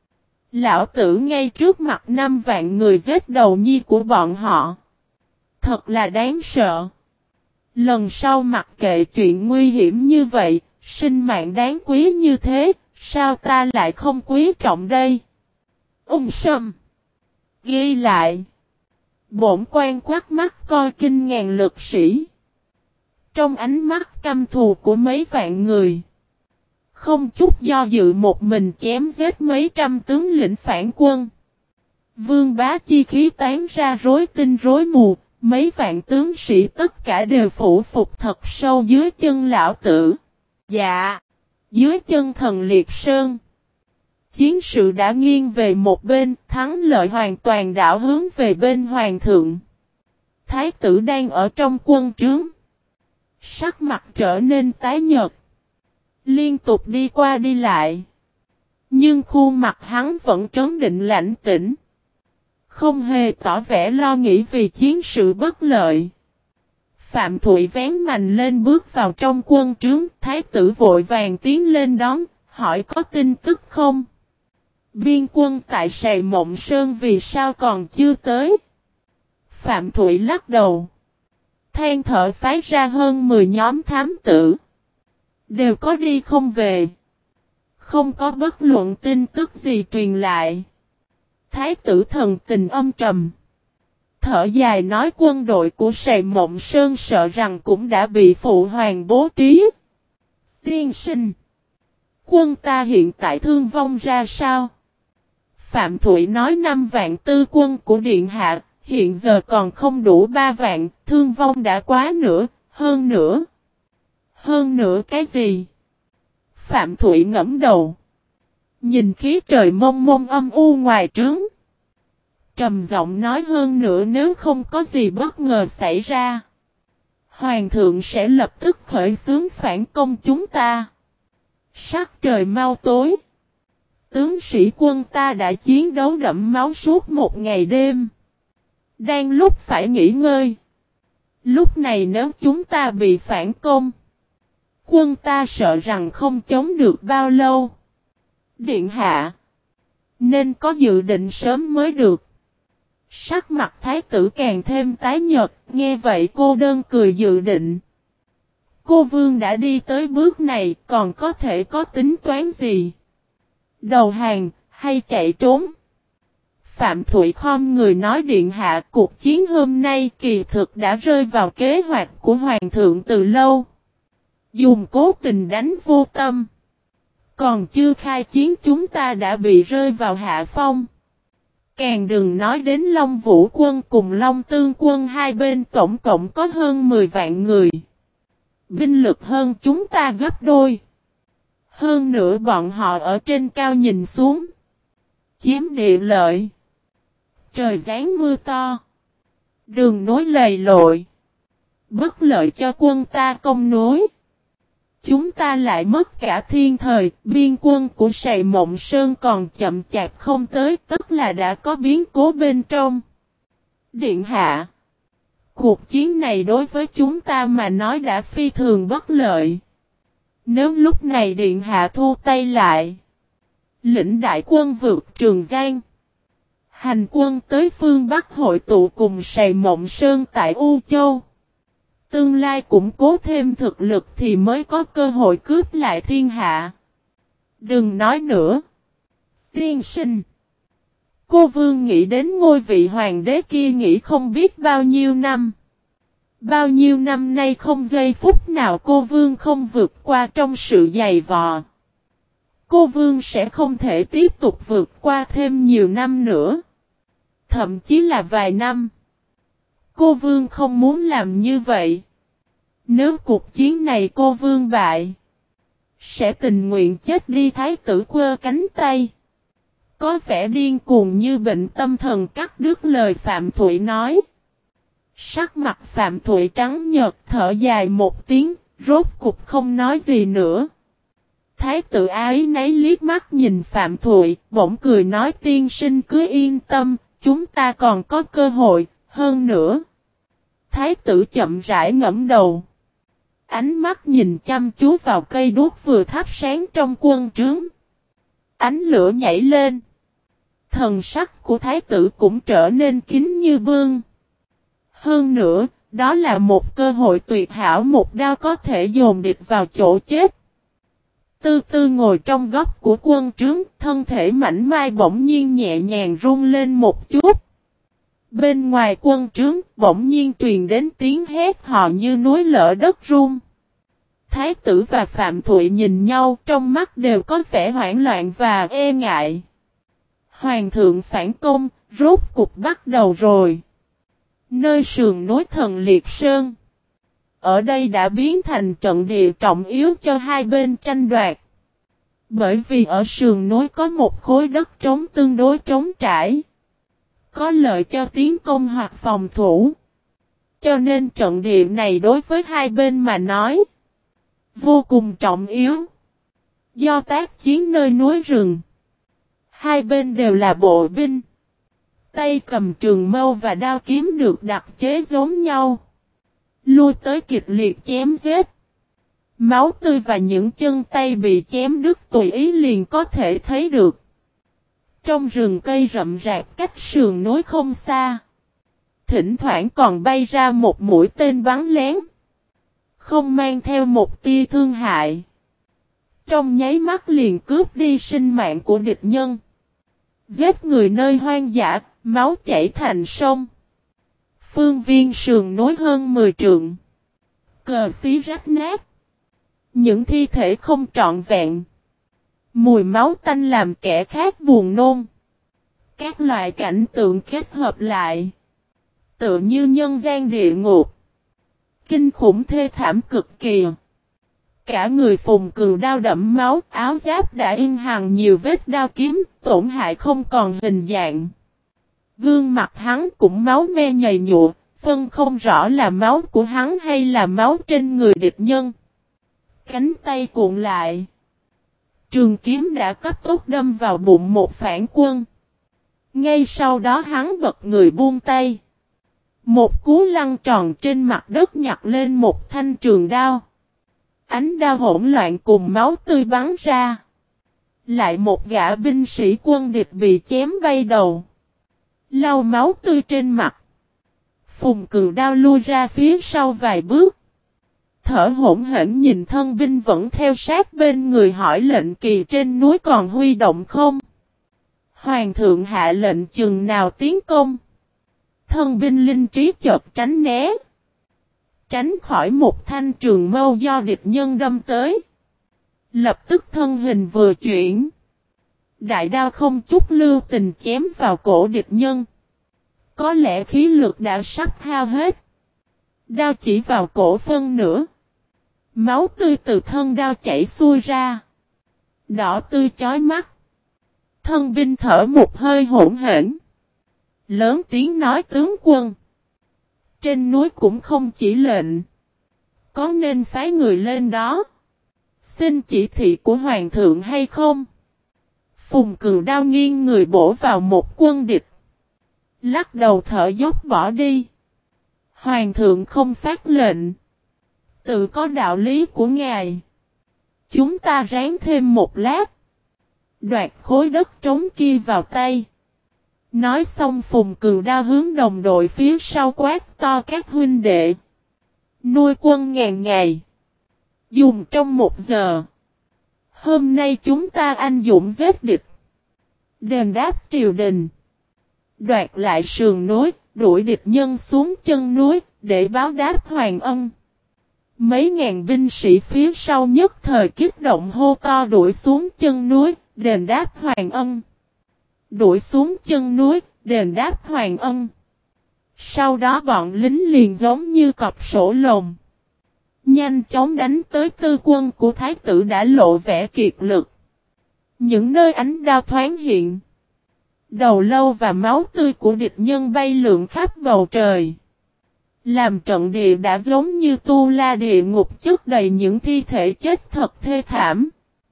Lão tử ngay trước mặt 5 vạn người giết đầu nhi của bọn họ. Thật là đáng sợ. Lần sau mặc kệ chuyện nguy hiểm như vậy, sinh mạng đáng quý như thế, sao ta lại không quý trọng đây? Ung Sâm. Ghi lại. Bổn quan quát mắt coi kinh ngàn lực sĩ. Trong ánh mắt căm thù của mấy vạn người. Không chút do dự một mình chém giết mấy trăm tướng lĩnh phản quân. Vương bá chi khí tán ra rối tinh rối mù. Mấy vạn tướng sĩ tất cả đều phủ phục thật sâu dưới chân lão tử. Dạ. Dưới chân thần liệt sơn. Chiến sự đã nghiêng về một bên, thắng lợi hoàn toàn đảo hướng về bên hoàng thượng. Thái tử đang ở trong quân trướng. Sắc mặt trở nên tái nhợt. Liên tục đi qua đi lại. Nhưng khuôn mặt hắn vẫn trấn định lãnh tĩnh. Không hề tỏ vẻ lo nghĩ vì chiến sự bất lợi. Phạm Thụy vén mành lên bước vào trong quân trướng. Thái tử vội vàng tiến lên đón, hỏi có tin tức không? Biên quân tại Sài Mộng Sơn vì sao còn chưa tới? Phạm Thụy lắc đầu. Than thở phái ra hơn 10 nhóm thám tử. Đều có đi không về. Không có bất luận tin tức gì truyền lại. Thái tử thần tình âm trầm. Thở dài nói quân đội của Sài Mộng Sơn sợ rằng cũng đã bị phụ hoàng bố trí. Tiên sinh. Quân ta hiện tại thương vong ra sao? Phạm Thụy nói 5 vạn tư quân của Điện Hạ, hiện giờ còn không đủ 3 vạn, thương vong đã quá nữa, hơn nữa. Hơn nữa cái gì? Phạm Thụy ngẫm đầu. Nhìn khí trời mông mông âm u ngoài trướng. Trầm giọng nói hơn nữa nếu không có gì bất ngờ xảy ra. Hoàng thượng sẽ lập tức khởi xướng phản công chúng ta. Sắc trời mau tối. Tướng sĩ quân ta đã chiến đấu đẫm máu suốt một ngày đêm. Đang lúc phải nghỉ ngơi. Lúc này nếu chúng ta bị phản công. Quân ta sợ rằng không chống được bao lâu. Điện hạ. Nên có dự định sớm mới được. Sắc mặt thái tử càng thêm tái nhợt. Nghe vậy cô đơn cười dự định. Cô vương đã đi tới bước này. Còn có thể có tính toán gì? Đầu hàng hay chạy trốn? Phạm Thụy khom người nói điện hạ cuộc chiến hôm nay kỳ thực đã rơi vào kế hoạch của hoàng thượng từ lâu. Dùng cố tình đánh vô tâm. Còn chưa khai chiến chúng ta đã bị rơi vào hạ phong. Càng đừng nói đến Long Vũ quân cùng Long Tương quân hai bên tổng cộng có hơn 10 vạn người. Binh lực hơn chúng ta gấp đôi. Hơn nữa bọn họ ở trên cao nhìn xuống. Chiếm địa lợi. Trời giáng mưa to. Đường nối lầy lội. Bất lợi cho quân ta công nối. Chúng ta lại mất cả thiên thời. Biên quân của Sài Mộng Sơn còn chậm chạp không tới. Tức là đã có biến cố bên trong. Điện hạ. Cuộc chiến này đối với chúng ta mà nói đã phi thường bất lợi. Nếu lúc này điện hạ thu tay lại. Lĩnh đại quân vượt Trường Giang. Hành quân tới phương Bắc hội tụ cùng Sài Mộng Sơn tại U Châu. Tương lai củng cố thêm thực lực thì mới có cơ hội cướp lại thiên hạ. Đừng nói nữa. Tiên sinh. Cô vương nghĩ đến ngôi vị hoàng đế kia nghĩ không biết bao nhiêu năm. Bao nhiêu năm nay không giây phút nào cô vương không vượt qua trong sự dày vò. Cô vương sẽ không thể tiếp tục vượt qua thêm nhiều năm nữa. Thậm chí là vài năm. Cô vương không muốn làm như vậy. Nếu cuộc chiến này cô vương bại. Sẽ tình nguyện chết đi thái tử quơ cánh tay. Có vẻ điên cuồng như bệnh tâm thần cắt đứt lời Phạm Thụy nói. Sắc mặt Phạm Thụy trắng nhợt thở dài một tiếng. Rốt cục không nói gì nữa. Thái tử ái nấy liếc mắt nhìn Phạm Thụy. Bỗng cười nói tiên sinh cứ yên tâm. Chúng ta còn có cơ hội, hơn nữa. Thái tử chậm rãi ngẫm đầu. Ánh mắt nhìn chăm chú vào cây đuốc vừa thắp sáng trong quân trướng. Ánh lửa nhảy lên. Thần sắc của thái tử cũng trở nên kín như bương. Hơn nữa, đó là một cơ hội tuyệt hảo một đao có thể dồn địch vào chỗ chết. Tư tư ngồi trong góc của quân trướng, thân thể mảnh mai bỗng nhiên nhẹ nhàng rung lên một chút. Bên ngoài quân trướng, bỗng nhiên truyền đến tiếng hét hò như núi lở đất rung. Thái tử và Phạm Thụy nhìn nhau, trong mắt đều có vẻ hoảng loạn và e ngại. Hoàng thượng phản công, rốt cục bắt đầu rồi. Nơi sườn núi Thần Liệt Sơn. Ở đây đã biến thành trận địa trọng yếu cho hai bên tranh đoạt. Bởi vì ở sườn núi có một khối đất trống tương đối trống trải. Có lợi cho tiến công hoặc phòng thủ. Cho nên trận địa này đối với hai bên mà nói. Vô cùng trọng yếu. Do tác chiến nơi núi rừng. Hai bên đều là bộ binh. Tay cầm trường mâu và đao kiếm được đặc chế giống nhau. Lui tới kịch liệt chém giết. Máu tươi và những chân tay bị chém đứt tùy ý liền có thể thấy được. Trong rừng cây rậm rạp cách sườn núi không xa. Thỉnh thoảng còn bay ra một mũi tên bắn lén. Không mang theo một tia thương hại. Trong nháy mắt liền cướp đi sinh mạng của địch nhân. Giết người nơi hoang dã, máu chảy thành sông. Phương viên sườn núi hơn 10 trượng. Cờ xí rách nát. Những thi thể không trọn vẹn. Mùi máu tanh làm kẻ khác buồn nôn. Các loại cảnh tượng kết hợp lại. Tựa như nhân gian địa ngục. Kinh khủng thê thảm cực kỳ. Cả người Phùng Cừu đao đẫm máu, áo giáp đã in hằn nhiều vết đao kiếm, tổn hại không còn hình dạng. Gương mặt hắn cũng máu me nhầy nhụa, phân không rõ là máu của hắn hay là máu trên người địch nhân. Cánh tay cuộn lại. Trường kiếm đã cấp tốc đâm vào bụng một phản quân. Ngay sau đó hắn bật người buông tay. Một cú lăn tròn trên mặt đất nhặt lên một thanh trường đao. Ánh đao hỗn loạn cùng máu tươi bắn ra. Lại một gã binh sĩ quân địch bị chém bay đầu. Lau máu tươi trên mặt. Phùng Cừu đao lui ra phía sau vài bước. Thở hổn hển nhìn thân binh vẫn theo sát bên người hỏi lệnh kỳ trên núi còn huy động không? Hoàng thượng hạ lệnh chừng nào tiến công. Thân binh linh trí chợt tránh né. Tránh khỏi một thanh trường mâu do địch nhân đâm tới. Lập tức thân hình vừa chuyển. Đại đao không chút lưu tình chém vào cổ địch nhân. Có lẽ khí lực đã sắp hao hết. Đao chỉ vào cổ phân nửa. Máu tươi từ thân đao chảy xuôi ra. Đỏ tươi chói mắt. Thân binh thở một hơi hỗn hển. Lớn tiếng nói tướng quân. Trên núi cũng không chỉ lệnh. Có nên phái người lên đó. Xin chỉ thị của hoàng thượng hay không? Phùng Cừu đao nghiêng người bổ vào một quân địch. Lắc đầu thở dốc bỏ đi. Hoàng thượng không phát lệnh. Tự có đạo lý của ngài. Chúng ta ráng thêm một lát. Đoạt khối đất trống kia vào tay. Nói xong Phùng Cừu đao hướng đồng đội phía sau quát to các huynh đệ. Nuôi quân ngàn ngày. Dùng trong 1 giờ. Hôm nay chúng ta anh dũng giết địch. Đền đáp triều đình. Đoạt lại sườn núi, đuổi địch nhân xuống chân núi, để báo đáp hoàng ân. Mấy ngàn binh sĩ phía sau nhất thời kích động hô to đuổi xuống chân núi, đền đáp hoàng ân. Đuổi xuống chân núi, đền đáp hoàng ân. Sau đó bọn lính liền giống như cọp sổ lồng. Nhanh chóng đánh tới tư quân của thái tử đã lộ vẻ kiệt lực. Những nơi ánh đao thoáng hiện. Đầu lâu và máu tươi của địch nhân bay lượn khắp bầu trời. Làm trận địa đã giống như tu la địa ngục chất đầy những thi thể chết thật thê thảm.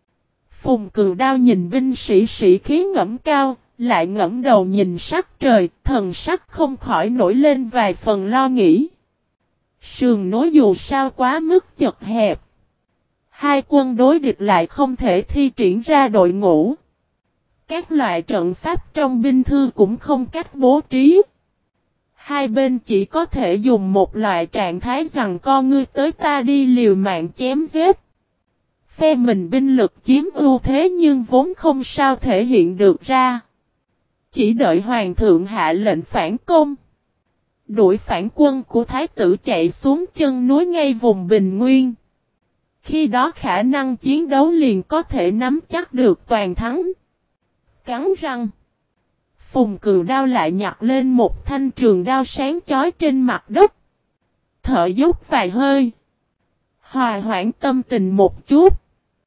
Phùng Cừu đao nhìn binh sĩ sĩ khí ngẩng cao, lại ngẩng đầu nhìn sắc trời, thần sắc không khỏi nổi lên vài phần lo nghĩ. Sườn núi dù sao quá mức chật hẹp. Hai quân đối địch lại không thể thi triển ra đội ngũ. Các loại trận pháp trong binh thư cũng không cách bố trí. Hai bên chỉ có thể dùng một loại trạng thái rằng con ngươi tới ta đi liều mạng chém giết. Phe mình binh lực chiếm ưu thế nhưng vốn không sao thể hiện được ra. Chỉ đợi hoàng thượng hạ lệnh phản công. Đuổi phản quân của thái tử chạy xuống chân núi ngay vùng Bình Nguyên. Khi đó khả năng chiến đấu liền có thể nắm chắc được toàn thắng. Cắn răng. Phùng Cừu đao lại nhặt lên một thanh trường đao sáng chói trên mặt đất. Thở dốc vài hơi. Hòa hoãn tâm tình một chút.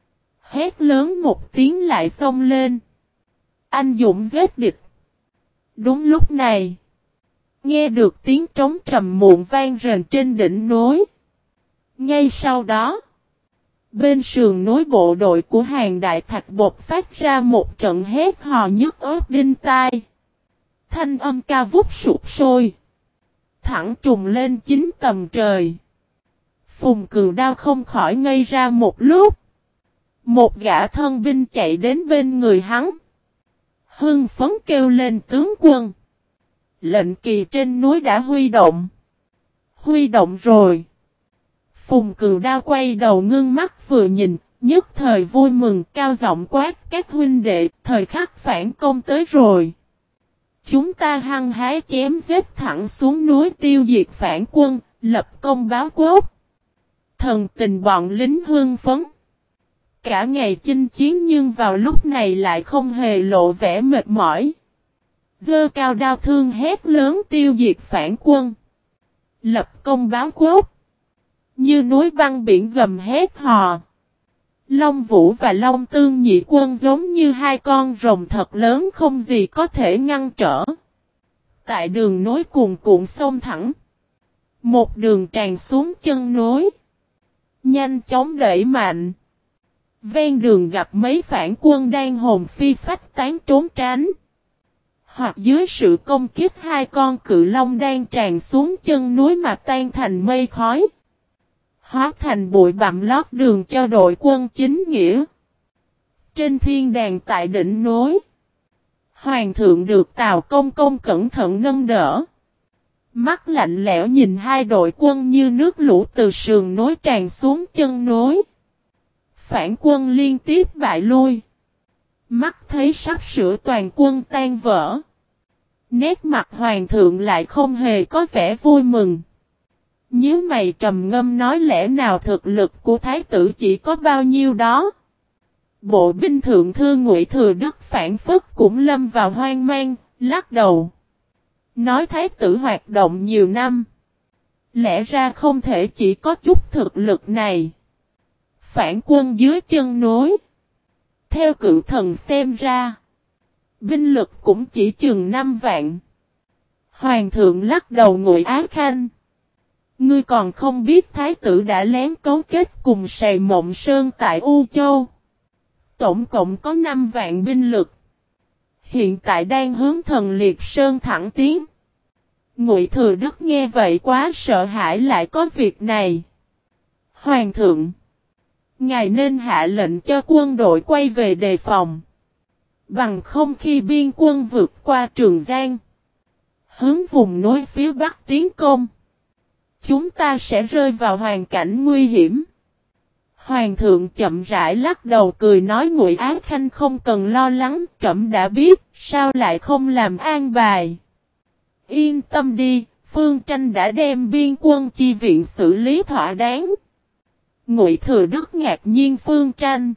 Hét lớn một tiếng lại xông lên. Anh dũng giết địch. Đúng lúc này. Nghe được tiếng trống trầm muộn vang rền trên đỉnh núi. Ngay sau đó. Bên sườn núi bộ đội của hàng đại thạch bột phát ra một trận hét hò nhức ớt đinh tai. Thanh âm ca vút sụp sôi. Thẳng trùng lên 9 tầng trời. Phùng Cừu đao không khỏi ngây ra một lúc. Một gã thân binh chạy đến bên người hắn. Hưng phấn kêu lên tướng quân. Lệnh kỳ trên núi đã huy động. Huy động rồi. Phùng Cừu đao quay đầu ngưng mắt vừa nhìn, nhất thời vui mừng cao giọng quát các huynh đệ, thời khắc phản công tới rồi. Chúng ta hăng hái chém giết thẳng xuống núi tiêu diệt phản quân, lập công báo quốc. Thần tình bọn lính hưng phấn. Cả ngày chinh chiến nhưng vào lúc này lại không hề lộ vẻ mệt mỏi. Giơ cao đao thương hét lớn tiêu diệt phản quân. Lập công báo quốc. Như núi băng biển gầm hét hò. Long Vũ và Long Tương nhị quân giống như hai con rồng thật lớn không gì có thể ngăn trở. Tại đường nối cuồn cuộn sông thẳng. Một đường tràn xuống chân núi. Nhanh chóng đẩy mạnh. Ven đường gặp mấy phản quân đang hồn phi phách tán trốn tránh. Hoặc dưới sự công kích hai con cự long đang tràn xuống chân núi mà tan thành mây khói. Hóa thành bụi bặm lót đường cho đội quân chính nghĩa. Trên thiên đàng tại đỉnh núi. Hoàng thượng được Tào Công Công cẩn thận nâng đỡ. Mắt lạnh lẽo nhìn hai đội quân như nước lũ từ sườn núi tràn xuống chân núi. Phản quân liên tiếp bại lui. Mắt thấy sắp sửa toàn quân tan vỡ. Nét mặt hoàng thượng lại không hề có vẻ vui mừng. Nhíu mày trầm ngâm nói lẽ nào thực lực của thái tử chỉ có bao nhiêu đó. Bộ binh thượng thư Ngụy Thừa Đức phản phất cũng lâm vào hoang mang, lắc đầu. Nói thái tử hoạt động nhiều năm. Lẽ ra không thể chỉ có chút thực lực này. Phản quân dưới chân núi. Theo cựu thần xem ra. Binh lực cũng chỉ chừng 5 vạn. Hoàng thượng lắc đầu Ngụy Á Khanh. Ngươi còn không biết thái tử đã lén cấu kết cùng Sài Mộng Sơn tại U Châu. Tổng cộng có 5 vạn binh lực. Hiện tại đang hướng Thần Liệt Sơn thẳng tiến. Ngụy Thừa Đức nghe vậy quá sợ hãi lại có việc này. Hoàng thượng. Ngài nên hạ lệnh cho quân đội quay về đề phòng. Bằng không khi biên quân vượt qua Trường Giang. Hướng vùng núi phía Bắc tiến công. Chúng ta sẽ rơi vào hoàn cảnh nguy hiểm. Hoàng thượng chậm rãi lắc đầu cười nói Ngụy Á Khanh không cần lo lắng. Trẫm đã biết sao lại không làm an bài. Yên tâm đi, Phương Tranh đã đem biên quân chi viện xử lý thỏa đáng. Ngụy Thừa Đức ngạc nhiên Phương Tranh.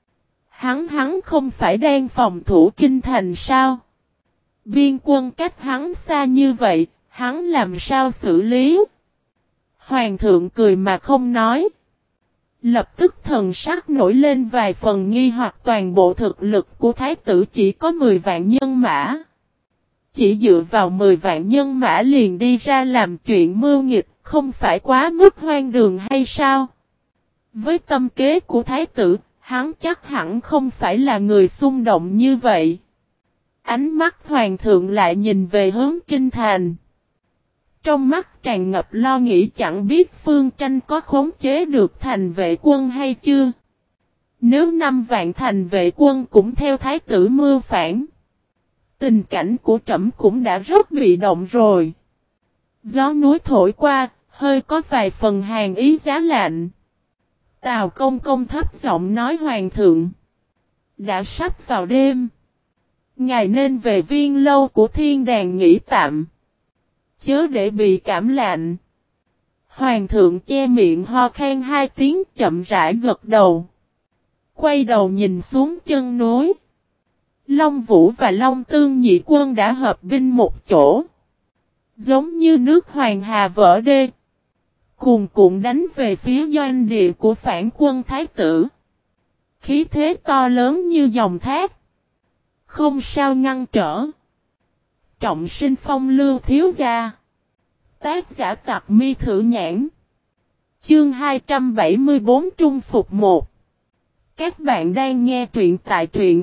Hắn không phải đang phòng thủ kinh thành sao? Biên quân cách hắn xa như vậy, hắn làm sao xử lý? Hoàng thượng cười mà không nói. Lập tức thần sắc nổi lên vài phần nghi hoặc toàn bộ thực lực của thái tử chỉ có 10 vạn nhân mã. Chỉ dựa vào 10 vạn nhân mã liền đi ra làm chuyện mưu nghịch, không phải quá mức hoang đường hay sao? Với tâm kế của thái tử, hắn chắc hẳn không phải là người xung động như vậy. Ánh mắt hoàng thượng lại nhìn về hướng kinh thành. Trong mắt tràn ngập lo nghĩ chẳng biết Phương Tranh có khống chế được thành vệ quân hay chưa. Nếu 5 vạn thành vệ quân cũng theo thái tử mưu phản. Tình cảnh của trẫm cũng đã rất bị động rồi. Gió núi thổi qua, hơi có vài phần hàn ý giá lạnh. Tào Công Công thấp giọng nói hoàng thượng. Đã sắp vào đêm. Ngài nên về viên lâu của thiên đàng nghỉ tạm. Chớ để bị cảm lạnh. Hoàng thượng che miệng ho khan 2 tiếng chậm rãi gật đầu. Quay đầu nhìn xuống chân núi. Long Vũ và Long Tương nhị quân đã hợp binh một chỗ. Giống như nước Hoàng Hà vỡ đê. Cuồn cuộn đánh về phía doanh địa của phản quân thái tử. Khí thế to lớn như dòng thác. Không sao ngăn trở. Trọng sinh phong lưu thiếu gia. Tác giả Tặc Mi Thử Nhãn. Chương 274 Trung Phục 1. Các bạn đang nghe truyện tại truyện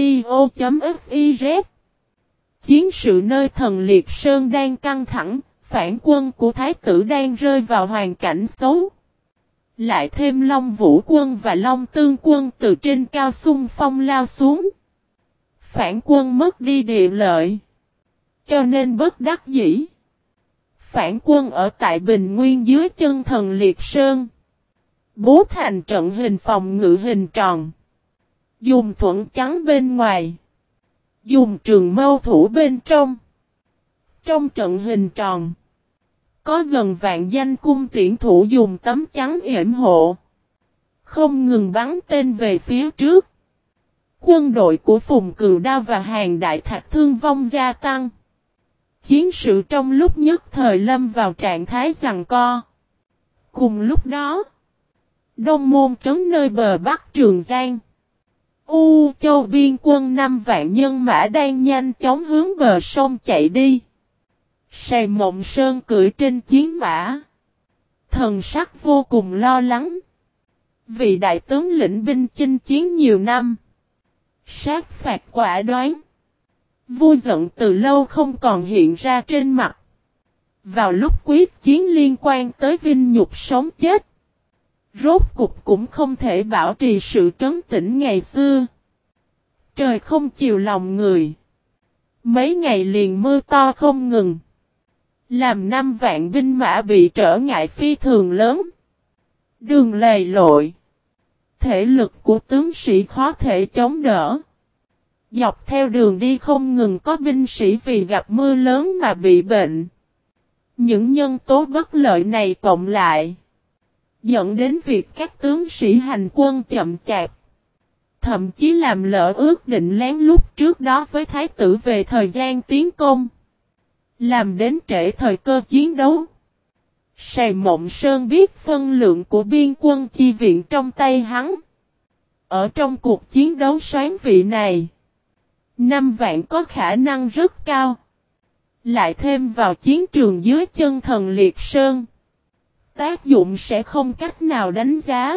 audio.fiz. Chiến sự nơi Thần Liệt Sơn đang căng thẳng, phản quân của thái tử đang rơi vào hoàn cảnh xấu. Lại thêm Long Vũ quân và Long Tương quân từ trên cao xung phong lao xuống. Phản quân mất đi địa lợi. Cho nên bất đắc dĩ. Phản quân ở tại Bình Nguyên dưới chân Thần Liệt Sơn. Bố thành trận hình phòng ngự hình tròn. Dùng thuẫn trắng bên ngoài. Dùng trường mâu thủ bên trong. Trong trận hình tròn. Có gần vạn danh cung tiễn thủ dùng tấm chắn yểm hộ. Không ngừng bắn tên về phía trước. Quân đội của Phùng Cừu Đao và Hàng Đại Thạch thương vong gia tăng. Chiến sự trong lúc nhất thời lâm vào trạng thái giằng co. Cùng lúc đó, Đông Môn trấn nơi bờ Bắc Trường Giang. U Châu biên quân 5 vạn nhân mã đang nhanh chóng hướng bờ sông chạy đi. Sài Mộng Sơn cưỡi trên chiến mã. Thần sắc vô cùng lo lắng. Vị đại tướng lĩnh binh chinh chiến nhiều năm. Sát phạt quả đoán. Vui giận từ lâu không còn hiện ra trên mặt. Vào lúc quyết chiến liên quan tới vinh nhục sống chết. Rốt cục cũng không thể bảo trì sự trấn tĩnh ngày xưa. Trời không chiều lòng người. Mấy ngày liền mưa to không ngừng. Làm 5 vạn binh mã bị trở ngại phi thường lớn. Đường lầy lội. Thể lực của tướng sĩ khó thể chống đỡ. Dọc theo đường đi không ngừng có binh sĩ vì gặp mưa lớn mà bị bệnh. Những nhân tố bất lợi này cộng lại. Dẫn đến việc các tướng sĩ hành quân chậm chạp. Thậm chí làm lỡ ước định lén lút trước đó với thái tử về thời gian tiến công. Làm đến trễ thời cơ chiến đấu. Sài Mộng Sơn biết phân lượng của biên quân chi viện trong tay hắn. Ở trong cuộc chiến đấu soán vị này. 5 vạn có khả năng rất cao. Lại thêm vào chiến trường dưới chân Thần Liệt Sơn. Tác dụng sẽ không cách nào đánh giá.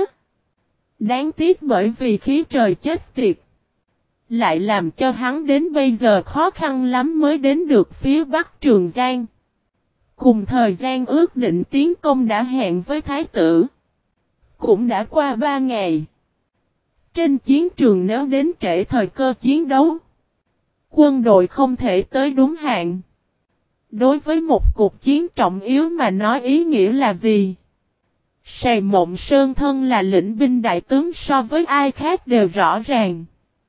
Đáng tiếc bởi vì khí trời chết tiệt. Lại làm cho hắn đến bây giờ khó khăn lắm mới đến được phía Bắc Trường Giang. Cùng thời gian ước định tiến công đã hẹn với Thái tử. Cũng đã qua 3 ngày. Trên chiến trường nếu đến trễ thời cơ chiến đấu. Quân đội không thể tới đúng hạn. Đối với một cuộc chiến trọng yếu mà nói ý nghĩa là gì? Sài Mộng Sơn thân là lĩnh binh đại tướng so với ai khác đều rõ ràng.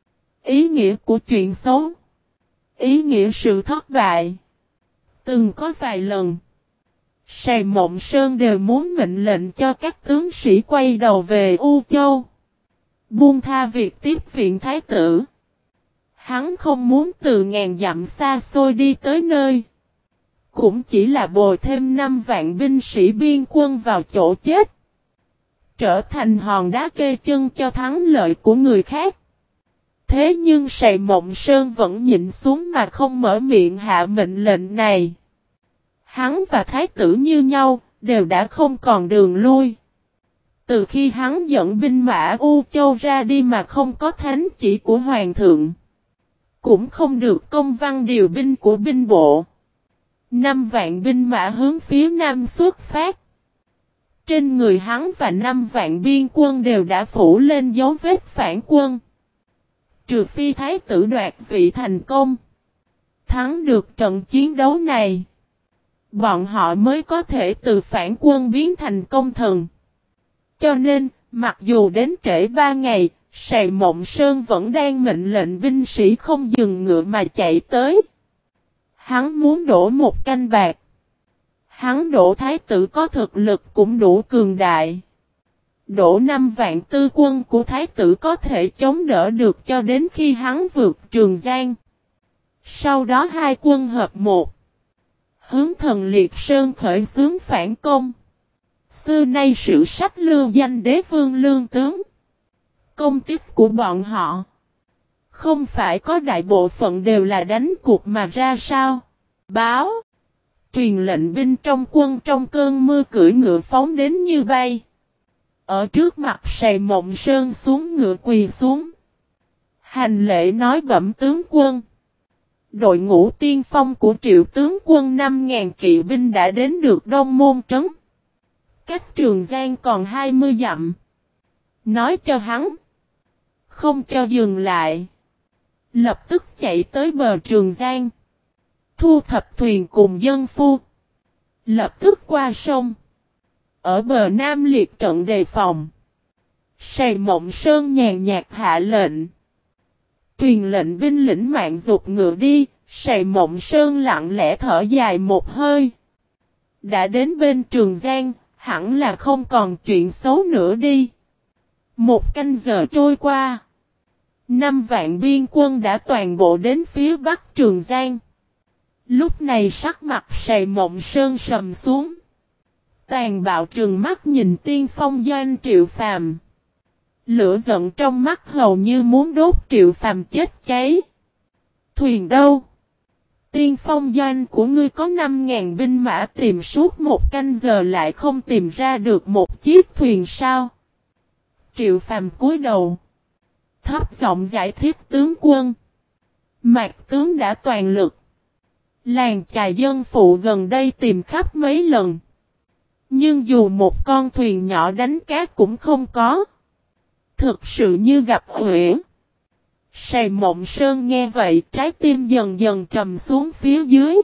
Ý nghĩa của chuyện xấu. Ý nghĩa sự thất bại. Từng có vài lần. Sài Mộng Sơn đều muốn mệnh lệnh cho các tướng sĩ quay đầu về U Châu. Buông tha việc tiếp viện thái tử. Hắn không muốn từ ngàn dặm xa xôi đi tới nơi. Cũng chỉ là bồi thêm 5 vạn binh sĩ biên quân vào chỗ chết. Trở thành hòn đá kê chân cho thắng lợi của người khác. Thế nhưng Sài Mộng Sơn vẫn nhịn xuống mà không mở miệng hạ mệnh lệnh này. Hắn và thái tử như nhau, đều đã không còn đường lui. Từ khi hắn dẫn binh mã U Châu ra đi mà không có thánh chỉ của hoàng thượng. Cũng không được công văn điều binh của binh bộ. 5 vạn binh mã hướng phía nam xuất phát. Trên người hắn và 5 vạn biên quân đều đã phủ lên dấu vết phản quân. Trừ phi thái tử đoạt vị thành công. Thắng được trận chiến đấu này. Bọn họ mới có thể từ phản quân biến thành công thần. Cho nên, mặc dù đến trễ 3 ngày, Sài Mộng Sơn vẫn đang mệnh lệnh binh sĩ không dừng ngựa mà chạy tới. Hắn muốn đổ một canh bạc. Hắn đổ thái tử có thực lực cũng đủ cường đại. Đổ 5 vạn tư quân của thái tử có thể chống đỡ được cho đến khi hắn vượt Trường Giang. Sau đó hai quân hợp một. Hướng Thần Liệt Sơn khởi xướng phản công. Xưa nay sử sách lưu danh đế vương lương tướng. Công tích của bọn họ. Không phải có đại bộ phận đều là đánh cuộc mà ra sao? Báo. Truyền lệnh binh trong quân trong cơn mưa cưỡi ngựa phóng đến như bay. Ở trước mặt Sài Mộng Sơn xuống ngựa quỳ xuống. Hành lễ nói bẩm tướng quân. Đội ngũ tiên phong của Triệu tướng quân 5.000 kỵ binh đã đến được Đông Môn trấn. Cách Trường Giang còn 20 dặm. Nói cho hắn. Không cho dừng lại. Lập tức chạy tới bờ Trường Giang. Thu thập thuyền cùng dân phu. Lập tức qua sông. Ở bờ Nam liệt trận đề phòng. Sài Mộng Sơn nhàn nhạt hạ lệnh. Truyền lệnh binh lĩnh mạng dục ngựa đi. Sài Mộng Sơn lặng lẽ thở dài một hơi. Đã đến bên Trường Giang. Hẳn là không còn chuyện xấu nữa đi. 1 canh giờ trôi qua. 5 vạn biên quân đã toàn bộ đến phía Bắc Trường Giang. Lúc này sắc mặt Sài Mộng Sơn sầm xuống. Tàn bạo trừng mắt nhìn tiên phong doanh Triệu Phàm. Lửa giận trong mắt hầu như muốn đốt Triệu Phàm chết cháy. Thuyền đâu? Tiên phong doanh của ngươi có 5.000 binh mã tìm suốt một canh giờ lại không tìm ra được một chiếc thuyền sao? Triệu Phàm cúi đầu. Thấp giọng giải thích tướng quân. Mạc tướng đã toàn lực. Làng chài dân phụ gần đây tìm khắp mấy lần. Nhưng dù một con thuyền nhỏ đánh cá cũng không có. Thực sự như gặp uể. Sài Mộng Sơn nghe vậy trái tim dần dần trầm xuống phía dưới.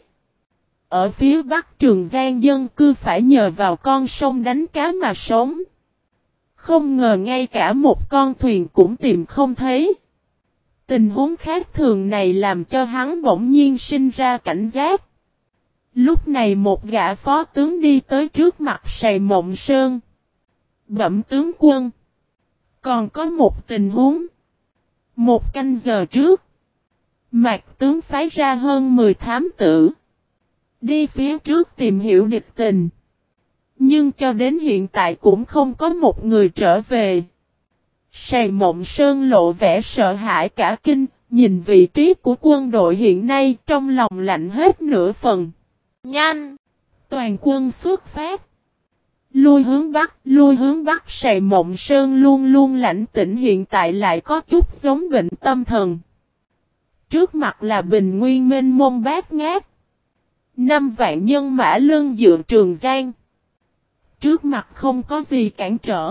Ở phía bắc Trường Giang dân cư phải nhờ vào con sông đánh cá mà sống. Không ngờ ngay cả một con thuyền cũng tìm không thấy. Tình huống khác thường này làm cho hắn bỗng nhiên sinh ra cảnh giác. Lúc này một gã phó tướng đi tới trước mặt Sài Mộng Sơn. Bẩm tướng quân. Còn có một tình huống. Một canh giờ trước. Mạc tướng phái ra hơn 10 thám tử. Đi phía trước tìm hiểu địch tình. Nhưng cho đến hiện tại cũng không có một người trở về. Sài Mộng Sơn lộ vẻ sợ hãi cả kinh. Nhìn vị trí của quân đội hiện nay trong lòng lạnh hết nửa phần. Nhanh! Toàn quân xuất phát. Lui hướng Bắc Sài Mộng Sơn luôn luôn lãnh tĩnh hiện tại lại có chút giống bệnh tâm thần. Trước mặt là bình nguyên mênh mông bát ngát. 5 vạn nhân mã lưng dựa Trường Giang. Trước mặt không có gì cản trở.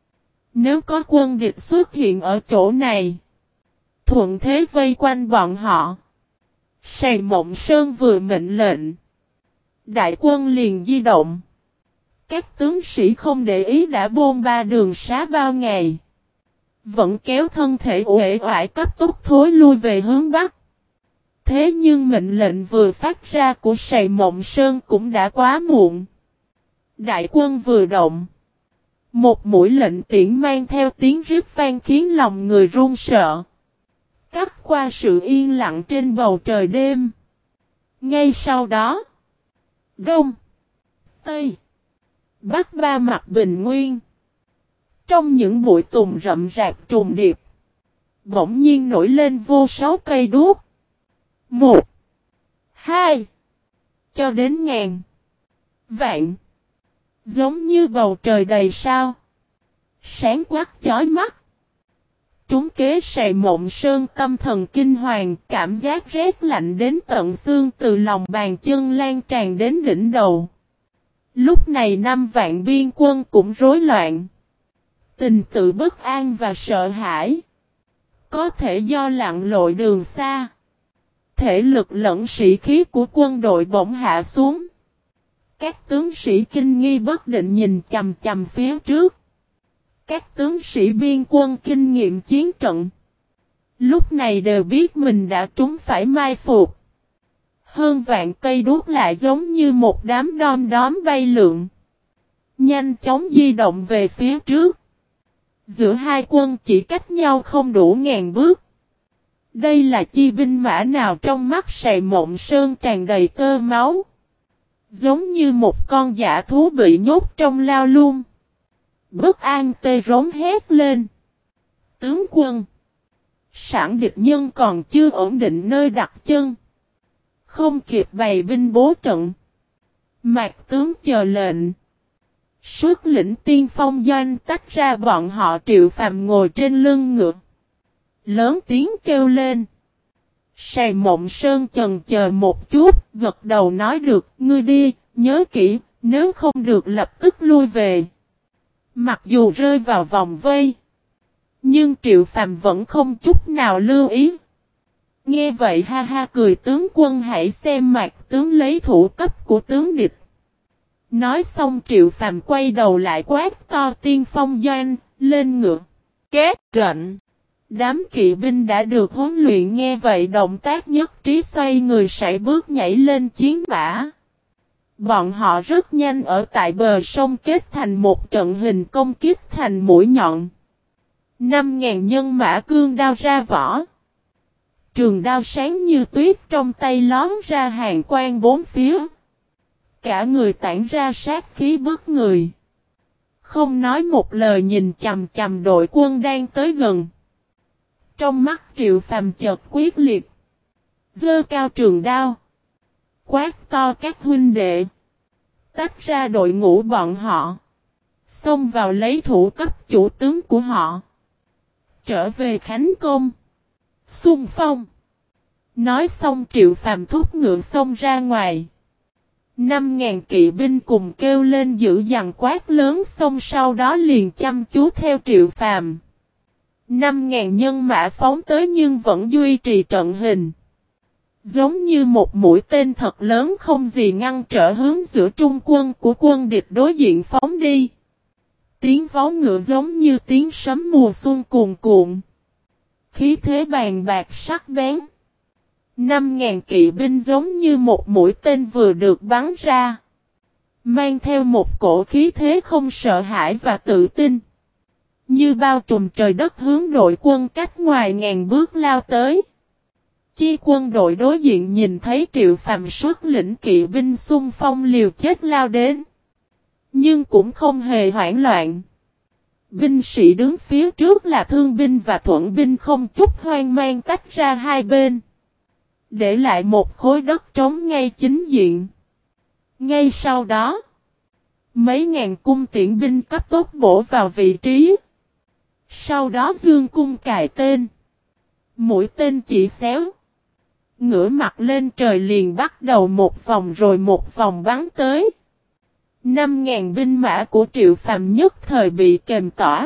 Nếu có quân địch xuất hiện ở chỗ này. Thuận thế vây quanh bọn họ. Sài Mộng Sơn vừa mệnh lệnh. Đại quân liền di động. Các tướng sĩ không để ý đã bôn ba đường xá bao ngày. Vẫn kéo thân thể uể oải cấp tốc thối lui về hướng Bắc. Thế nhưng mệnh lệnh vừa phát ra của Sài Mộng Sơn cũng đã quá muộn. Đại quân vừa động. Một mũi lệnh tiễn mang theo tiếng rít vang khiến lòng người run sợ. Cắt qua sự yên lặng trên bầu trời đêm. Ngay sau đó. Đông. Tây. Bắc ba mặt bình nguyên. Trong những bụi tùng rậm rạp trùng điệp. Bỗng nhiên nổi lên vô số cây đuốc. 1. 2. Cho đến ngàn. Vạn. Giống như bầu trời đầy sao. Sáng quắc chói mắt. Trúng kế Sài Mộng Sơn tâm thần kinh hoàng. Cảm giác rét lạnh đến tận xương từ lòng bàn chân lan tràn đến đỉnh đầu. Lúc này 5 vạn biên quân cũng rối loạn. Tình tự bất an và sợ hãi. Có thể do lặn lội đường xa. Thể lực lẫn sĩ khí của quân đội bỗng hạ xuống. Các tướng sĩ kinh nghi bất định nhìn chằm chằm phía trước. Các tướng sĩ biên quân kinh nghiệm chiến trận. Lúc này đều biết mình đã trúng phải mai phục. Hơn vạn cây đuốc lại giống như một đám đom đóm bay lượn. Nhanh chóng di động về phía trước. Giữa hai quân chỉ cách nhau không đủ ngàn bước. Đây là chi binh mã nào trong mắt Sài Mộng Sơn tràn đầy tơ máu. Giống như một con dã thú bị nhốt trong lao luôn. Bất an tê rống hét lên. Tướng quân. Sẵn địch nhân còn chưa ổn định nơi đặt chân. Không kịp bày binh bố trận. Mạc tướng chờ lệnh. Xuất lĩnh tiên phong doanh tách ra bọn họ Triệu Phàm ngồi trên lưng ngựa. Lớn tiếng kêu lên. Sài Mộng Sơn chần chờ một chút, gật đầu nói được, ngươi đi, nhớ kỹ, nếu không được lập tức lui về. Mặc dù rơi vào vòng vây, nhưng Triệu Phàm vẫn không chút nào lưu ý. Nghe vậy ha ha cười tướng quân hãy xem Mạc tướng lấy thủ cấp của tướng địch. Nói xong Triệu Phàm quay đầu lại quát to tiên phong doanh, lên ngựa. Kết trận. Đám kỵ binh đã được huấn luyện nghe vậy động tác nhất trí xoay người sải bước nhảy lên chiến mã. Bọn họ rất nhanh ở tại bờ sông kết thành một trận hình công kích thành mũi nhọn. 5.000 nhân mã cương đao ra vỏ. Trường đao sáng như tuyết trong tay lón ra hàng quang bốn phía. cả người tản ra sát khí bức người. Không nói một lời nhìn chằm chằm đội quân đang tới gần. Trong mắt Triệu Phàm chợt quyết liệt. Giơ cao trường đao. Quát to các huynh đệ. Tách ra đội ngũ bọn họ. Xông vào lấy thủ cấp chủ tướng của họ. Trở về Khánh Công. Xung phong. Nói xong Triệu Phàm thúc ngựa xông ra ngoài. 5.000 kỵ binh cùng kêu lên dữ dằn quát lớn, xong sau đó liền chăm chú theo Triệu Phàm. 5.000 nhân mã phóng tới nhưng vẫn duy trì trận hình. Giống như một mũi tên thật lớn không gì ngăn trở hướng giữa trung quân của quân địch đối diện phóng đi. Tiếng vó ngựa giống như tiếng sấm mùa xuân cuồn cuộn. Khí thế bàn bạc sắc bén. 5.000 kỵ binh giống như một mũi tên vừa được bắn ra. Mang theo một cổ khí thế không sợ hãi và tự tin. Như bao trùm trời đất hướng đội quân cách ngoài ngàn bước lao tới. Chi quân đội đối diện nhìn thấy Triệu Phàm xuất lĩnh kỵ binh xung phong liều chết lao đến. Nhưng cũng không hề hoảng loạn. Binh sĩ đứng phía trước là thương binh và thuận binh không chút hoang mang tách ra hai bên. Để lại một khối đất trống ngay chính diện. Ngay sau đó, mấy ngàn cung tiễn binh cấp tốc bổ vào vị trí. Sau đó dương cung cài tên. Mũi tên chỉ xéo. Ngửa mặt lên trời liền bắt đầu một vòng rồi một vòng bắn tới. 5.000 binh mã của Triệu Phàm nhất thời bị kềm tỏa.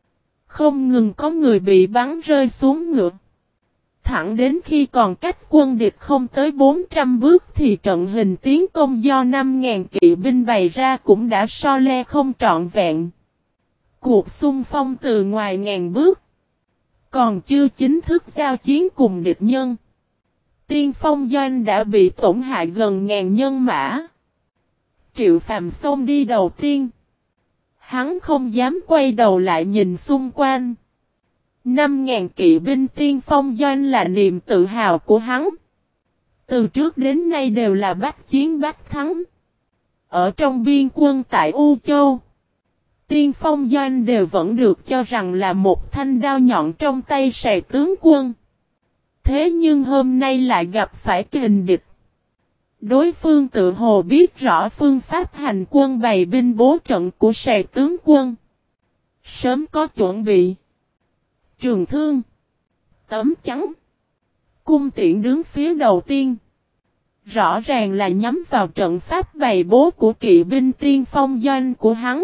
Không ngừng có người bị bắn rơi xuống ngựa. Thẳng đến khi còn cách quân địch không tới 400 bước thì trận hình tiến công do 5.000 kỵ binh bày ra cũng đã so le không trọn vẹn. Cuộc xung phong từ ngoài ngàn bước. Còn chưa chính thức giao chiến cùng địch nhân. Tiên phong doanh đã bị tổn hại gần ngàn nhân mã. Triệu Phàm xông đi đầu tiên. Hắn không dám quay đầu lại nhìn xung quanh. 5.000 kỵ binh tiên phong doanh là niềm tự hào của hắn. Từ trước đến nay đều là bách chiến bách thắng. Ở trong biên quân tại U Châu, tiên phong doanh đều vẫn được cho rằng là một thanh đao nhọn trong tay sài tướng quân. Thế nhưng hôm nay lại gặp phải kình địch. Đối phương tự hồ biết rõ phương pháp hành quân bày binh bố trận của sài tướng quân. Sớm có chuẩn bị. Trường thương, tấm chắn, cung tiễn đứng phía đầu tiên. Rõ ràng là nhắm vào trận pháp bày bố của kỵ binh tiên phong doanh của hắn.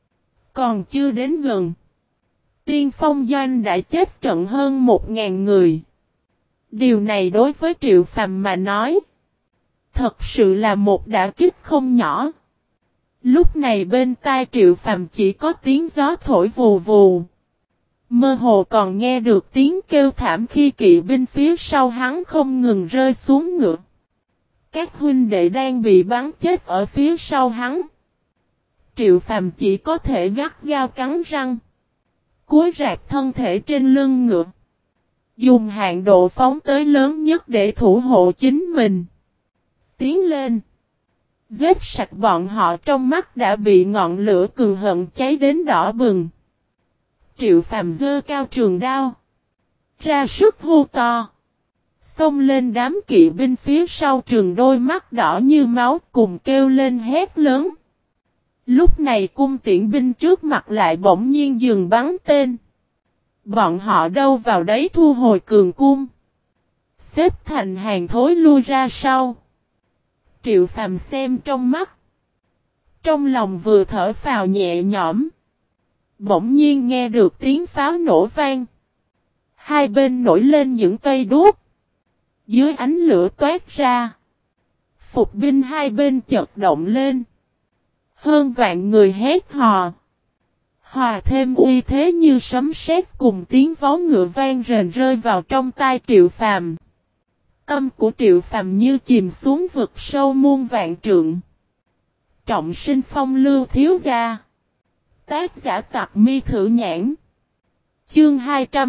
Còn chưa đến gần. Tiên phong doanh đã chết trận hơn 1.000 người. Điều này đối với Triệu Phàm mà nói, thật sự là một đả kích không nhỏ. Lúc này bên tai Triệu Phàm chỉ có tiếng gió thổi vù vù. Mơ hồ còn nghe được tiếng kêu thảm khi kỵ binh phía sau hắn không ngừng rơi xuống ngựa. Các huynh đệ đang bị bắn chết ở phía sau hắn. Triệu Phàm chỉ có thể gắt gao cắn răng. Cúi rạp thân thể trên lưng ngựa. Dùng hạn độ phóng tới lớn nhất để thủ hộ chính mình. Tiến lên. Giết sạch bọn họ, trong mắt đã bị ngọn lửa cừu hận cháy đến đỏ bừng. Triệu Phàm giơ cao trường đao. Ra sức hô to. Xông lên đám kỵ binh phía sau, trường đôi mắt đỏ như máu cùng kêu lên hét lớn. Lúc này cung tiễn binh trước mặt lại bỗng nhiên dừng bắn tên. Bọn họ đâu vào đấy thu hồi cường cung. Xếp thành hàng thối lui ra sau. Triệu Phàm xem trong mắt. Trong lòng vừa thở phào nhẹ nhõm. Bỗng nhiên nghe được tiếng pháo nổ vang. Hai bên nổi lên những cây đuốc. Dưới ánh lửa toát ra. Phục binh hai bên chợt động lên. Hơn vạn người hét hò. Hòa thêm uy thế như sấm sét cùng tiếng vó ngựa vang rền rơi vào trong tai Triệu Phàm. Tâm của Triệu Phàm như chìm xuống vực sâu muôn vạn trượng. Trọng sinh phong lưu thiếu gia. Tác giả Tặc Mi Thử Nhãn. Chương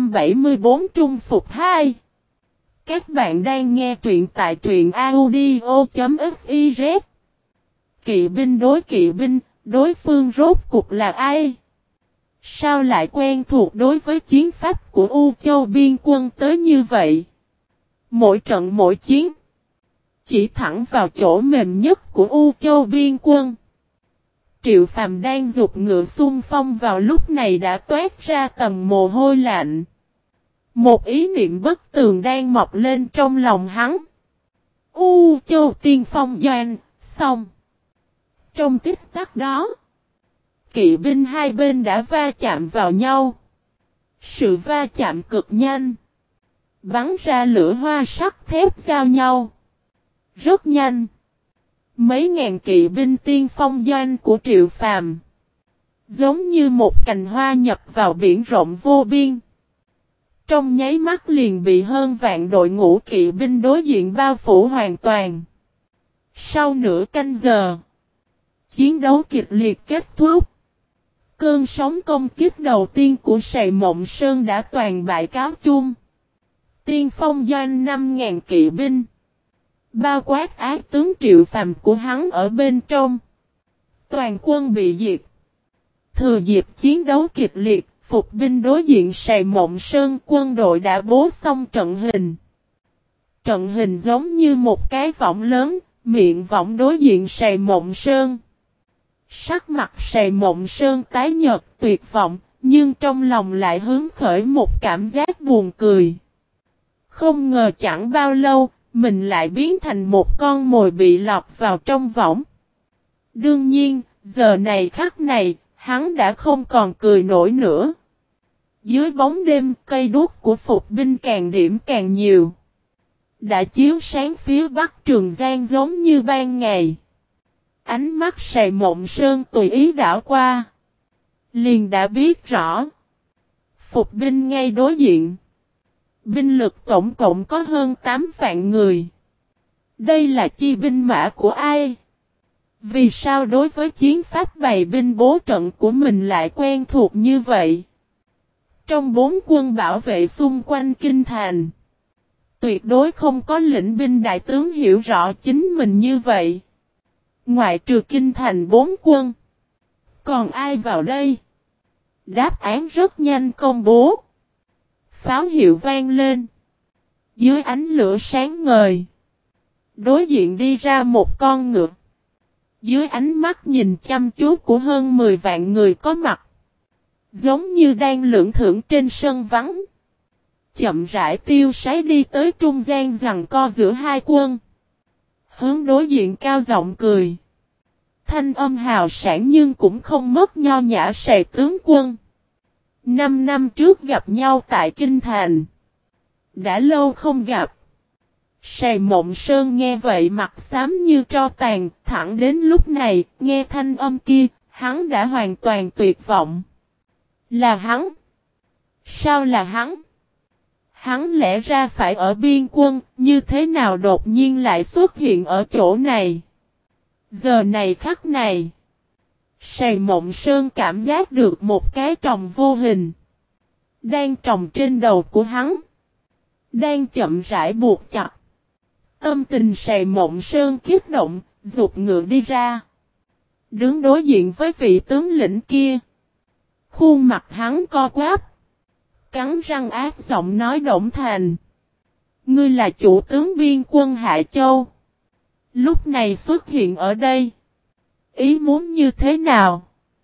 274 Trung Phục 2. Các bạn đang nghe truyện tại truyện audio.fiz. kỵ binh, đối phương rốt cuộc là ai? Sao lại quen thuộc đối với chiến pháp của U Châu biên quân tới như vậy? Mỗi trận mỗi chiến, chỉ thẳng vào chỗ mềm nhất của U Châu biên quân. Triệu Phàm đang giục ngựa xung phong vào lúc này đã toát ra tầng mồ hôi lạnh. Một ý niệm bất tường đang mọc lên trong lòng hắn. U Châu tiên phong doanh, xong. Trong tích tắc đó, kỵ binh hai bên đã va chạm vào nhau. Sự va chạm cực nhanh. Bắn ra lửa hoa sắt thép giao nhau. Rất nhanh. Mấy ngàn kỵ binh tiên phong doanh của Triệu Phàm giống như một cành hoa nhập vào biển rộng vô biên. Trong nháy mắt liền bị hơn vạn đội ngũ kỵ binh đối diện bao phủ hoàn toàn. Sau nửa canh giờ, chiến đấu kịch liệt kết thúc. Cơn sóng công kích đầu tiên của Sài Mộng Sơn đã toàn bại cáo chung. Tiên phong doanh 5.000 kỵ binh, bao quát ác tướng Triệu Phàm của hắn ở bên trong. Toàn quân bị diệt. Thừa dịp chiến đấu kịch liệt, phục binh đối diện Sài Mộng Sơn, quân đội đã bố xong trận hình. Trận hình giống như một cái võng lớn, miệng võng đối diện Sài Mộng Sơn. Sắc mặt Sài Mộng Sơn tái nhợt tuyệt vọng, nhưng trong lòng lại hứng khởi một cảm giác buồn cười. Không ngờ chẳng bao lâu, mình lại biến thành một con mồi bị lọt vào trong võng. Đương nhiên, giờ này khắc này, hắn đã không còn cười nổi nữa. Dưới bóng đêm, cây đuốc của phục binh càng điểm càng nhiều. Đã chiếu sáng phía bắc Trường Giang giống như ban ngày. Ánh mắt Sài Mộng Sơn tùy ý đảo qua. Liền đã biết rõ. Phục binh ngay đối diện. Binh lực tổng cộng có hơn 8 vạn người. Đây là chi binh mã của ai? Vì sao đối với chiến pháp bày binh bố trận của mình lại quen thuộc như vậy? Trong 4 quân bảo vệ xung quanh kinh thành, tuyệt đối không có lĩnh binh đại tướng hiểu rõ chính mình như vậy. Ngoại trừ kinh thành 4 quân, còn ai vào đây? Đáp án rất nhanh công bố. Pháo hiệu vang lên. Dưới ánh lửa sáng ngời, đối diện đi ra một con ngựa. Dưới ánh mắt nhìn chăm chú của hơn 10 vạn người có mặt, giống như đang lưỡng thưởng trên sân vắng. Chậm rãi tiêu sái đi tới trung gian giằng co giữa hai quân. Hướng đối diện cao giọng cười. Thanh âm hào sảng nhưng cũng không mất nho nhã Sài tướng quân. 5 năm trước gặp nhau tại Kinh Thành. Đã lâu không gặp. Sài Mộng Sơn nghe vậy mặt xám như tro tàn, thẳng đến lúc này, nghe thanh âm kia, hắn đã hoàn toàn tuyệt vọng. Là hắn? Sao là hắn? Hắn lẽ ra phải ở biên quân, như thế nào đột nhiên lại xuất hiện ở chỗ này? Giờ này khắc này, Sài Mộng Sơn cảm giác được một cái tròng vô hình đang tròng trên đầu của hắn, đang chậm rãi buộc chặt. Tâm tình Sài Mộng Sơn kích động, giục ngựa đi ra. Đứng đối diện với vị tướng lĩnh kia. Khuôn mặt hắn co quắp. Cắn răng ác giọng nói Đổng Thành. Ngươi là chủ tướng biên quân Hạ Châu. Lúc này xuất hiện ở đây. Ý muốn như thế nào?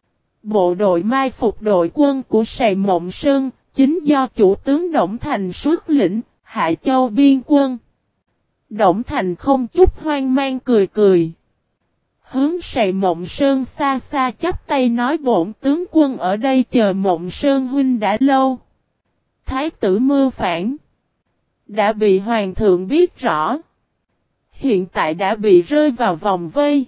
Bộ đội mai phục đội quân của Sài Mộng Sơn, chính do chủ tướng Đổng Thành xuất lĩnh, Hạ Châu biên quân. Đổng Thành không chút hoang mang cười cười. Hướng Sài Mộng Sơn xa xa chắp tay nói bổn tướng quân ở đây chờ Mộng Sơn huynh đã lâu. Thái tử mưu phản. Đã bị hoàng thượng biết rõ. Hiện tại đã bị rơi vào vòng vây.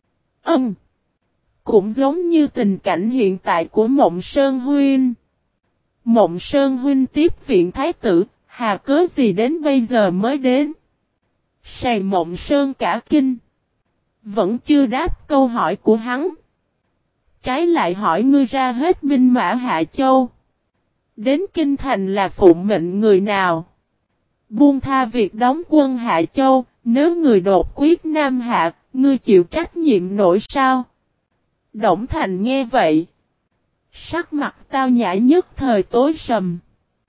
Cũng giống như tình cảnh hiện tại của Mộng Sơn huynh. Mộng Sơn huynh tiếp viện thái tử, hà cớ gì đến bây giờ mới đến? Sài Mộng Sơn cả kinh. Vẫn chưa đáp câu hỏi của hắn. Trái lại hỏi ngươi ra hết binh mã Hạ Châu. Đến kinh thành là phụng mệnh người nào? Buông tha việc đóng quân Hạ Châu, nếu người đột quyết Nam Hạ, Ngươi chịu trách nhiệm nổi sao? Đổng Thành nghe vậy. Sắc mặt tao nhã nhất thời tối sầm.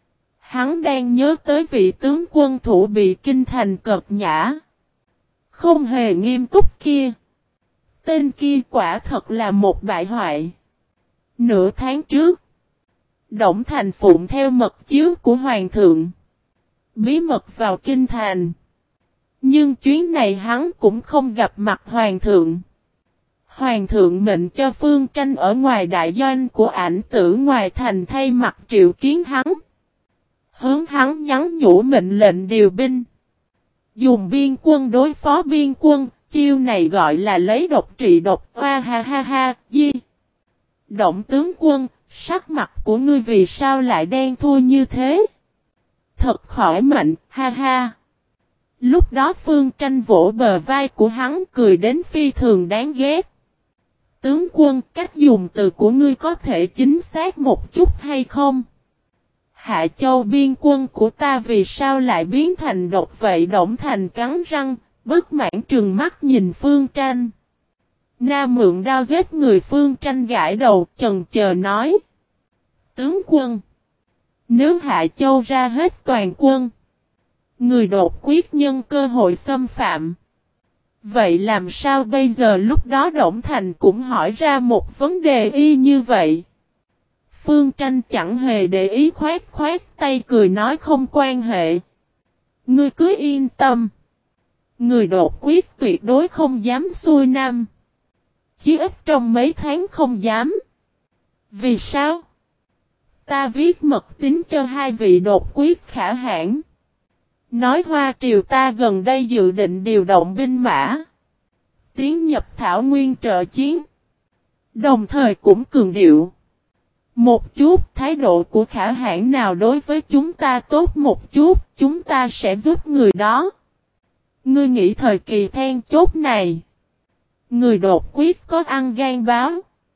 Hắn đang nhớ tới vị tướng quân thủ bị kinh thành cợt nhã. Không hề nghiêm túc kia. Tên kia quả thật là một bại hoại. Nửa tháng trước, Đổng Thành phụng theo mật chiếu của Hoàng thượng. Bí mật vào kinh thành. Nhưng chuyến này hắn cũng không gặp mặt Hoàng thượng. Hoàng thượng mệnh cho Phương Tranh ở ngoài đại doanh của Ảnh Tử ngoài thành thay mặt triệu kiến hắn. Hướng hắn nhắn nhủ mệnh lệnh điều binh. Dùng biên quân đối phó biên quân, chiêu này gọi là lấy độc trị độc, ha ha ha ha, di. Động tướng quân, sắc mặt của ngươi vì sao lại đen thui như thế? Thật khỏi mạnh, ha ha. Lúc đó Phương Tranh vỗ bờ vai của hắn cười đến phi thường đáng ghét. Tướng quân, cách dùng từ của ngươi có thể chính xác một chút hay không? Hạ Châu biên quân của ta vì sao lại biến thành độc vậy? Đổng Thành cắn răng, bất mãn trừng mắt nhìn Phương Tranh. Na mượn đao giết người. Phương Tranh gãi đầu, chần chờ nói. Tướng quân, nếu Hạ Châu ra hết toàn quân, người đột quyết nhân cơ hội xâm phạm. Vậy làm sao bây giờ? Lúc đó Đổng Thành cũng hỏi ra một vấn đề y như vậy. Phương Tranh chẳng hề để ý, khoát tay cười nói không quan hệ. Ngươi cứ yên tâm. Người đột quyết tuyệt đối không dám xuôi nam. Chí ít trong mấy tháng không dám. Vì sao? Ta viết mật tín cho hai vị đột quyết khả hãn. Nói Hoa Triều ta gần đây dự định điều động binh mã. Tiến nhập Thảo Nguyên trợ chiến. Đồng thời cũng cường điệu. Một chút thái độ của khả hãn nào đối với chúng ta tốt một chút, chúng ta sẽ giúp người đó. Ngươi nghĩ thời kỳ then chốt này, người đột quyết có ăn gan báo,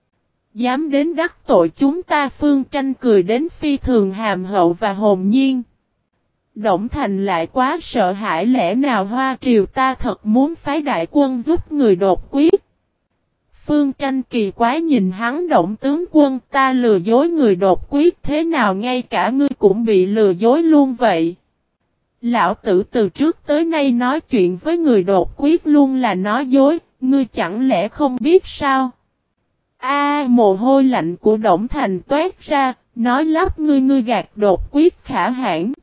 dám đến đắc tội chúng ta? Phương Tranh cười đến phi thường hàm hậu và hồn nhiên. Đổng Thành lại quá sợ hãi, lẽ nào Hoa Triều ta thật muốn phái đại quân giúp người đột quyết? Phương Tranh kỳ quái nhìn hắn. Đổng tướng quân, ta lừa dối người đột quyết thế nào ngay cả ngươi cũng bị lừa dối luôn vậy? Lão tử từ trước tới nay nói chuyện với người đột quyết luôn là nói dối, ngươi chẳng lẽ không biết sao? Mồ hôi lạnh của Đổng Thành toát ra, nói lắp ngươi gạt đột quyết khả hãn.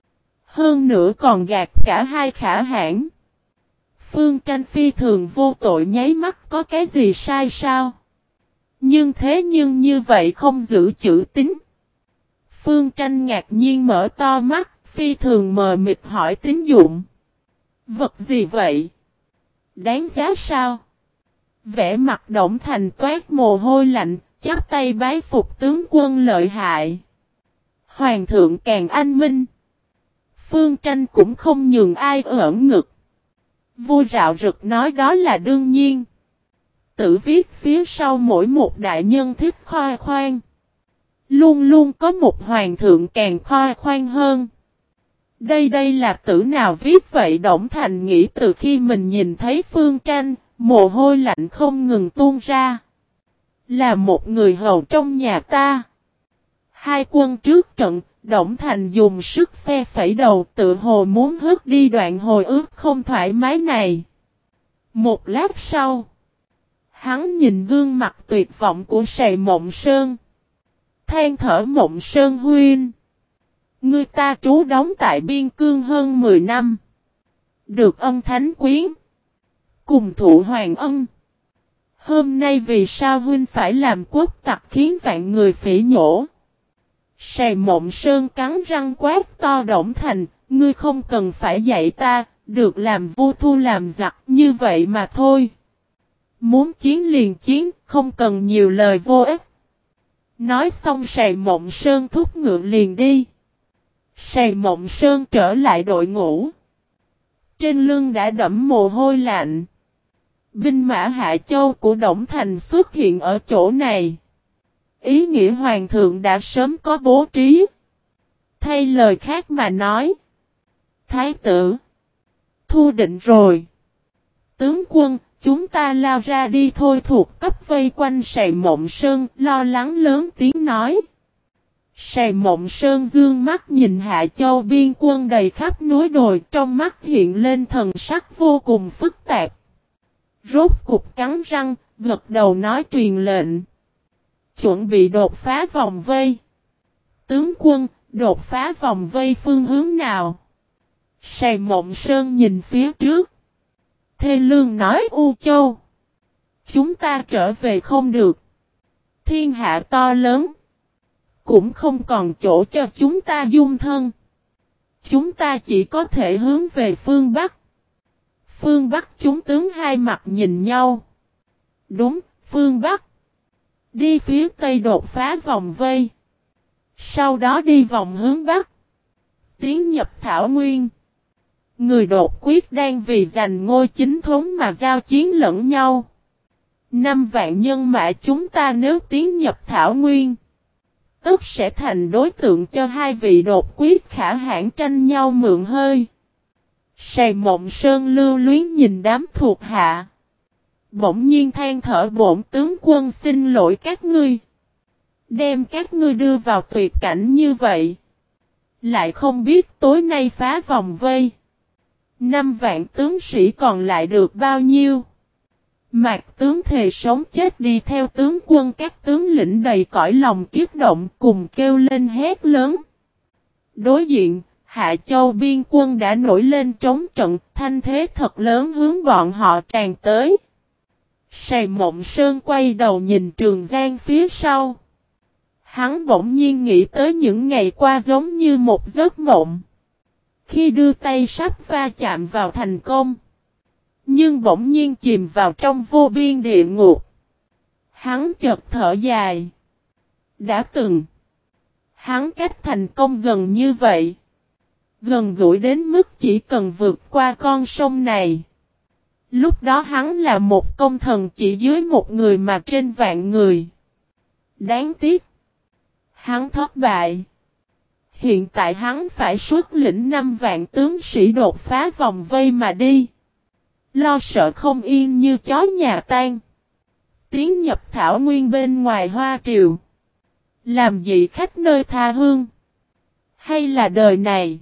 Hơn nữa còn gạt cả hai khả hãn. Phương Tranh phi thường vô tội nháy mắt, có cái gì sai sao? Nhưng như vậy không giữ chữ tín. Phương Tranh ngạc nhiên mở to mắt, phi thường mờ mịt hỏi tín dụng. Vật gì vậy? Đáng giá sao? Vẻ mặt Đổng Thành toát mồ hôi lạnh, chắp tay bái phục tướng quân lợi hại. Hoàng thượng càng anh minh. Phương Tranh cũng không nhường ai ẩn ngực. Vui rạo rực nói đó là đương nhiên. Tử viết phía sau mỗi một đại nhân thích khoe khoang. Luôn luôn có một hoàng thượng càng khoe khoang hơn. Đây là tử nào viết vậy? Đổng Thành nghĩ từ khi mình nhìn thấy Phương Tranh, mồ hôi lạnh không ngừng tuôn ra. Là một người hầu trong nhà ta. Hai quân trước trận, Đổng Thành dùng sức phe phẩy đầu, tự hồ muốn hất đi đoạn hồi ức không thoải mái này. Một lát sau, hắn nhìn gương mặt tuyệt vọng của Sài Mộng Sơn. Than thở: Mộng Sơn huynh, người ta trú đóng tại biên cương hơn 10 năm. Được ân thánh quyến, cùng thụ hoàng ân. Hôm nay vì sao huynh phải làm quốc tặc khiến vạn người phỉ nhổ? Sài Mộng Sơn cắn răng quát to: Đổng Thành, ngươi không cần phải dạy ta, được làm vua thua làm giặc như vậy mà thôi. Muốn chiến liền chiến, không cần nhiều lời vô ích. Nói xong Sài Mộng Sơn thúc ngựa liền đi. Sài Mộng Sơn trở lại đội ngũ. Trên lưng đã đẫm mồ hôi lạnh. Binh mã Hạ Châu của Đổng Thành xuất hiện ở chỗ này. Ý nghĩa hoàng thượng đã sớm có bố trí. Thay lời khác mà nói, thái tử thu định rồi. Tướng quân, Chúng ta lao ra đi thôi, thuộc cấp vây quanh Sài Mộng Sơn, lo lắng lớn tiếng nói. Sài Mộng Sơn dương mắt nhìn Hạ Châu biên quân đầy khắp núi đồi, trong mắt hiện lên thần sắc vô cùng phức tạp. Rốt cục cắn răng, gật đầu nói truyền lệnh. Chuẩn bị đột phá vòng vây. Tướng quân, đột phá vòng vây phương hướng nào? Sài Mộng Sơn nhìn phía trước. Thê Lương nói U Châu. Chúng ta trở về không được. Thiên hạ to lớn. Cũng không còn chỗ cho chúng ta dung thân. Chúng ta chỉ có thể hướng về phương Bắc. Phương Bắc chúng tướng hai mặt nhìn nhau. Đúng, phương Bắc. Đi phía Tây đột phá vòng vây. Sau đó đi vòng hướng Bắc. Tiến nhập Thảo Nguyên. Người đột quyết đang vì giành ngôi chính thống mà giao chiến lẫn nhau. 5 vạn nhân mã chúng ta nếu tiến nhập Thảo Nguyên. Tất sẽ thành đối tượng cho hai vị đột quyết khả hãn tranh nhau mượn hơi. Sài Mộng Sơn lưu luyến nhìn đám thuộc hạ. Bỗng nhiên than thở bổn tướng quân xin lỗi các ngươi. Đem các ngươi đưa vào tuyệt cảnh như vậy. Lại không biết tối nay phá vòng vây. 5 vạn tướng sĩ còn lại được bao nhiêu. Mạc tướng thề sống chết đi theo tướng quân, các tướng lĩnh đầy cõi lòng kiếp động cùng kêu lên hét lớn. Đối diện, Hạ Châu biên quân đã nổi lên trống trận, thanh thế thật lớn hướng bọn họ tràn tới. Sài Mộng Sơn quay đầu nhìn Trường Giang phía sau. Hắn bỗng nhiên nghĩ tới những ngày qua giống như một giấc mộng. Khi đưa tay sắp va chạm vào thành công. Nhưng bỗng nhiên chìm vào trong vô biên địa ngục. Hắn chợt thở dài. Đã từng. Hắn cách thành công gần như vậy. Gần gũi đến mức chỉ cần vượt qua con sông này. Lúc đó hắn là một công thần chỉ dưới một người mà trên vạn người. Đáng tiếc. Hắn thất bại. Hiện tại hắn phải xuất lĩnh 5 vạn tướng sĩ đột phá vòng vây mà đi. Lo sợ không yên như chó nhà tan. Tiến nhập Thảo Nguyên bên ngoài Hoa Triều. Làm gì khách nơi tha hương? Hay là đời này?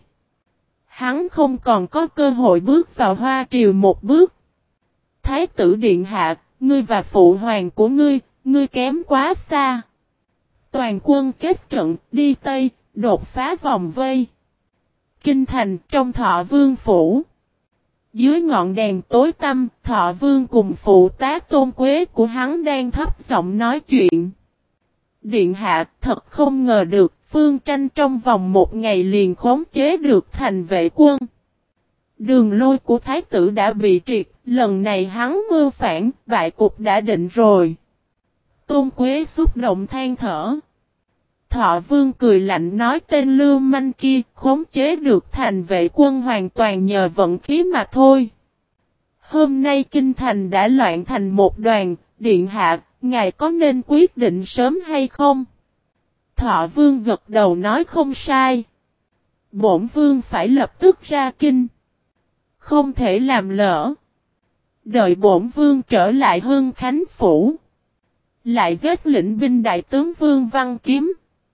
Hắn không còn có cơ hội bước vào Hoa Triều một bước. Thái tử điện hạ, ngươi và phụ hoàng của ngươi kém quá xa. Toàn quân kết trận, đi Tây, đột phá vòng vây. Kinh thành trong Thọ Vương phủ. Dưới ngọn đèn tối tăm, Thọ Vương cùng phụ tá Tôn Quế của hắn đang thấp giọng nói chuyện. Điện hạ, thật không ngờ được, Phương Tranh trong vòng 1 ngày liền khống chế được thành vệ quân. Đường lôi của thái tử đã bị triệt, lần này hắn mưu phản, bại cục đã định rồi. Tôn Quế xúc động than thở. Thọ Vương cười lạnh nói tên lưu manh kia khống chế được thành vệ quân hoàn toàn nhờ vận khí mà thôi. Hôm nay kinh thành đã loạn thành một đoàn, điện hạ, ngài có nên quyết định sớm hay không? Thọ Vương gật đầu nói không sai. Bổn Vương phải lập tức ra kinh. Không thể làm lỡ. Đợi bổn Vương trở lại Hưng Khánh Phủ. Lại giết lĩnh binh đại tướng Vương Văn Kiếm.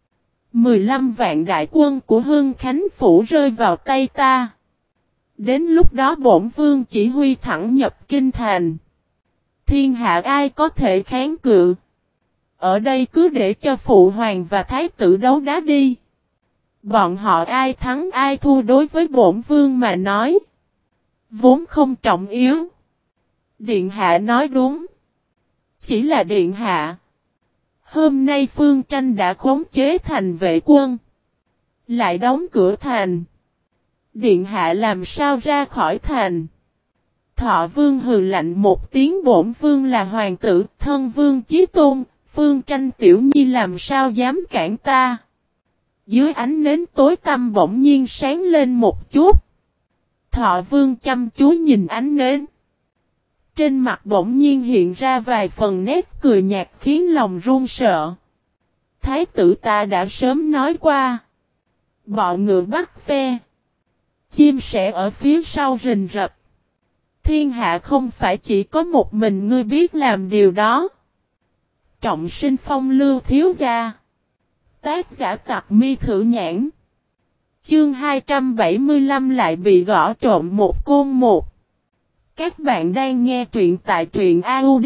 15 vạn đại quân của Hưng Khánh Phủ rơi vào tay ta. Đến lúc đó bổn Vương chỉ huy thẳng nhập kinh thành. Thiên hạ ai có thể kháng cự. Ở đây cứ để cho phụ hoàng và thái tử đấu đá đi. Bọn họ ai thắng ai thua đối với bổn Vương mà nói. Vốn không trọng yếu. Điện hạ nói đúng. Chỉ là điện hạ. Hôm nay Phương Tranh đã khống chế thành vệ quân. Lại đóng cửa thành. Điện hạ làm sao ra khỏi thành. Thọ Vương hừ lạnh một tiếng bổn Vương là hoàng tử, thân Vương chí tôn, Phương Tranh tiểu nhi làm sao dám cản ta. Dưới ánh nến tối tăm bỗng nhiên sáng lên một chút. Thọ Vương chăm chú nhìn ánh nến. Trên mặt bỗng nhiên hiện ra vài phần nét cười nhạt khiến lòng run sợ. Thái tử ta đã sớm nói qua. Bọ ngựa bắt ve. Chim sẻ ở phía sau rình rập. Thiên hạ không phải chỉ có một mình ngươi biết làm điều đó. Trọng sinh phong lưu thiếu gia. Tác giả Tặc Mi Thử Nhãn. Chương 275 lại bị gõ trộm một côn một. Các bạn đang nghe truyện tại truyện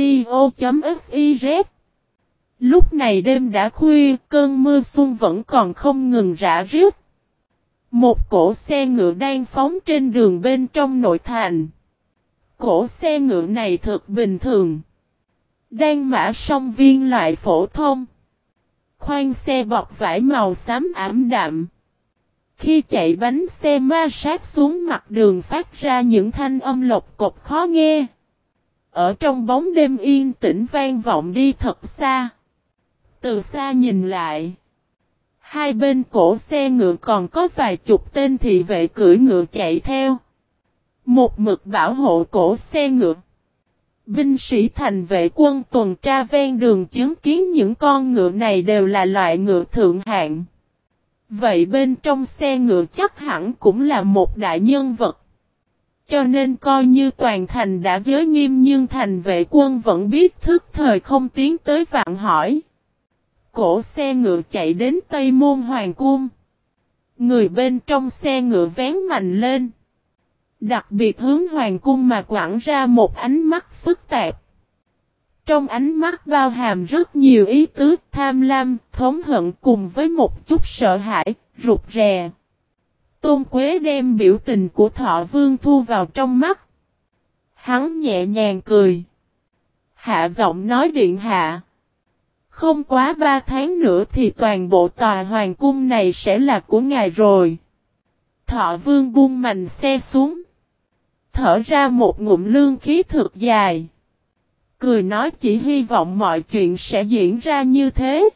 audio.fiz. Lúc này đêm đã khuya, cơn mưa xuân vẫn còn không ngừng rã rít. Một cỗ xe ngựa đang phóng trên đường bên trong nội thành. Cỗ xe ngựa này thật bình thường. Đang mã song viên loại phổ thông. Khoang xe bọc vải màu xám ảm đạm. Khi chạy bánh xe ma sát xuống mặt đường phát ra những thanh âm lộc cộc khó nghe. Ở trong bóng đêm yên tĩnh vang vọng đi thật xa. Từ xa nhìn lại. Hai bên cổ xe ngựa còn có vài chục tên thị vệ cưỡi ngựa chạy theo. Một mực bảo hộ cổ xe ngựa. Binh sĩ thành vệ quân tuần tra ven đường chứng kiến những con ngựa này đều là loại ngựa thượng hạng. Vậy bên trong xe ngựa chắc hẳn cũng là một đại nhân vật. Cho nên coi như toàn thành đã giới nghiêm nhưng thành vệ quân vẫn biết thức thời không tiến tới vặn hỏi. Cổ xe ngựa chạy đến Tây Môn Hoàng Cung. Người bên trong xe ngựa vén mạnh lên. Đặc biệt hướng Hoàng Cung mà quẳng ra một ánh mắt phức tạp. Trong ánh mắt bao hàm rất nhiều ý tứ tham lam, thống hận cùng với một chút sợ hãi, rụt rè. Tôn Quế đem biểu tình của Thọ Vương thu vào trong mắt. Hắn nhẹ nhàng cười. Hạ giọng nói điện hạ. Không quá 3 tháng nữa thì toàn bộ tòa hoàng cung này sẽ là của ngài rồi. Thọ Vương buông mành xe xuống. Thở ra một ngụm lương khí thực dài. Cười nói chỉ hy vọng mọi chuyện sẽ diễn ra như thế.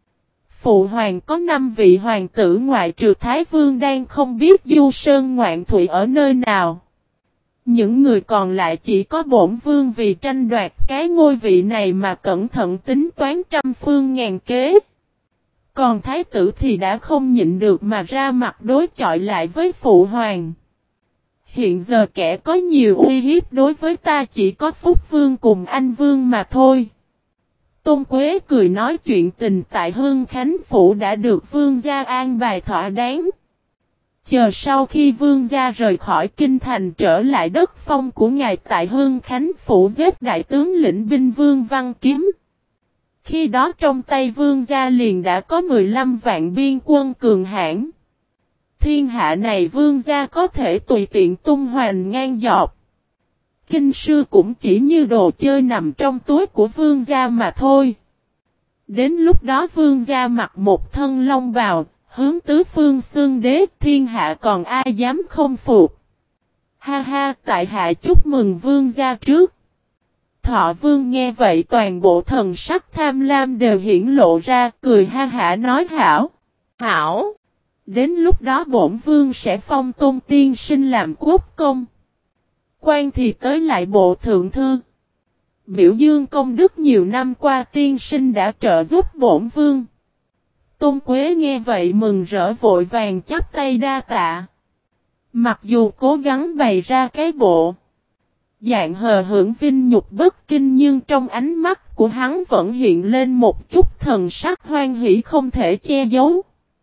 Phụ hoàng có 5 vị hoàng tử ngoại trừ Thái Vương đang không biết du sơn ngoạn thủy ở nơi nào. Những người còn lại chỉ có bổn vương vì tranh đoạt cái ngôi vị này mà cẩn thận tính toán trăm phương ngàn kế. Còn thái tử thì đã không nhịn được mà ra mặt đối chọi lại với phụ hoàng. Hiện giờ kẻ có nhiều uy hiếp đối với ta chỉ có Phúc Vương cùng Anh Vương mà thôi. Tôn Quế cười nói chuyện tình tại Hưng Khánh Phủ đã được vương gia an bài thỏa đáng. Chờ sau khi vương gia rời khỏi kinh thành trở lại đất phong của ngài tại Hưng Khánh Phủ giết đại tướng lĩnh binh Vương Văn Kiếm. Khi đó trong tay vương gia liền đã có 15 vạn biên quân cường hãn. Thiên hạ này vương gia có thể tùy tiện tung hoành ngang dọc. Kinh sư cũng chỉ như đồ chơi nằm trong túi của vương gia mà thôi. Đến lúc đó vương gia mặc một thân long bào, hướng tứ phương xương đế, thiên hạ còn ai dám không phục. Ha ha, tại hạ chúc mừng vương gia trước. Thọ Vương nghe vậy toàn bộ thần sắc tham lam đều hiển lộ ra, cười ha hả nói hảo. Hảo. Đến lúc đó bổn vương sẽ phong Tôn tiên sinh làm quốc công. Quan thì tới lại bộ thượng thư. Biểu dương công đức nhiều năm qua tiên sinh đã trợ giúp bổn vương. Tôn Quế nghe vậy mừng rỡ vội vàng chắp tay đa tạ. Mặc dù cố gắng bày ra cái bộ dạng hờ hững vinh nhục bất kinh nhưng trong ánh mắt của hắn vẫn hiện lên một chút thần sắc hoan hỷ không thể che giấu.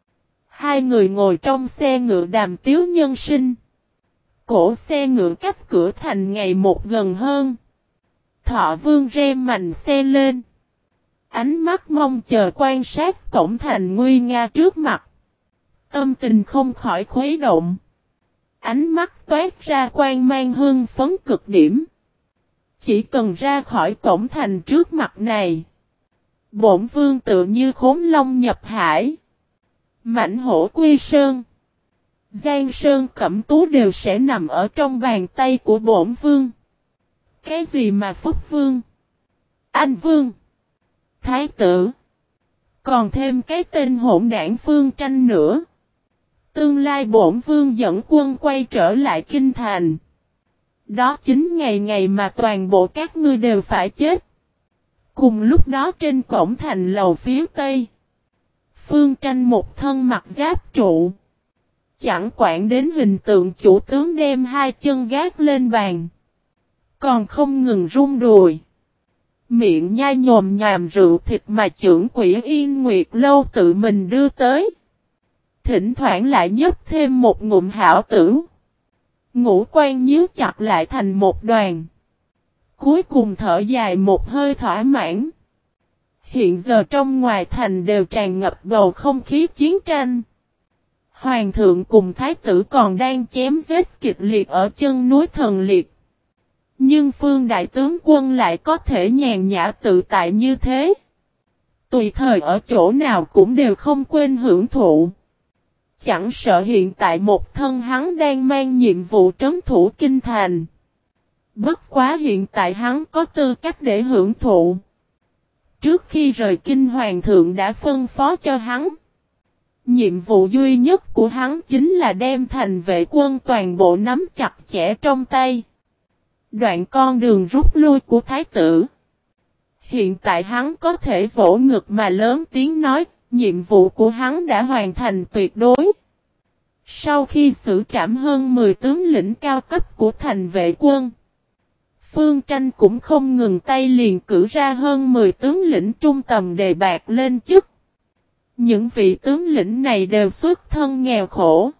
Hai người ngồi trong xe ngựa đàm tiếu nhân sinh. Cổ xe ngựa cách cửa thành ngày một gần hơn. Thọ Vương rem mành xe lên. Ánh mắt mong chờ quan sát cổng thành nguy nga trước mặt. Tâm tình không khỏi khuấy động. Ánh mắt toát ra quang mang hưng phấn cực điểm. Chỉ cần ra khỏi cổng thành trước mặt này. Bổn vương tự như khốn long nhập hải. Mãnh hổ quy sơn. Giang sơn cẩm tú đều sẽ nằm ở trong bàn tay của bổn vương. Cái gì mà Phúc Vương? Anh Vương? Thái tử? Còn thêm cái tên hỗn đảng Phương Tranh nữa. Tương lai bổn vương dẫn quân quay trở lại kinh thành. Đó chính ngày mà toàn bộ các ngươi đều phải chết. Cùng lúc đó trên cổng thành lầu phía tây. Phương Tranh một thân mặc giáp trụ. Chẳng quản đến hình tượng chủ tướng đem hai chân gác lên bàn. Còn không ngừng rung đùi. Miệng nhai nhồm nhòm rượu thịt mà chưởng quỷ Yên Nguyệt Lâu tự mình đưa tới. Thỉnh thoảng lại nhấp thêm một ngụm hảo tử. Ngũ quan nhíu chặt lại thành một đoàn. Cuối cùng thở dài một hơi thỏa mãn. Hiện giờ trong ngoài thành đều tràn ngập bầu không khí chiến tranh. Hoàng thượng cùng thái tử còn đang chém giết kịch liệt ở chân núi Thần Liệt. Nhưng Phương đại tướng quân lại có thể nhàn nhã tự tại như thế. Tùy thời ở chỗ nào cũng đều không quên hưởng thụ. Chẳng sợ hiện tại một thân hắn đang mang nhiệm vụ trấn thủ kinh thành. Bất quá hiện tại hắn có tư cách để hưởng thụ. Trước khi rời kinh hoàng thượng đã phân phó cho hắn. Nhiệm vụ duy nhất của hắn chính là đem thành vệ quân toàn bộ nắm chặt chẽ trong tay. Đoạn con đường rút lui của thái tử. Hiện tại hắn có thể vỗ ngực mà lớn tiếng nói, nhiệm vụ của hắn đã hoàn thành tuyệt đối. Sau khi xử trảm hơn 10 tướng lĩnh cao cấp của thành vệ quân, Phương Tranh cũng không ngừng tay liền cử ra hơn 10 tướng lĩnh trung tầm đề bạt lên chức. Những vị tướng lĩnh này đều xuất thân nghèo khổ.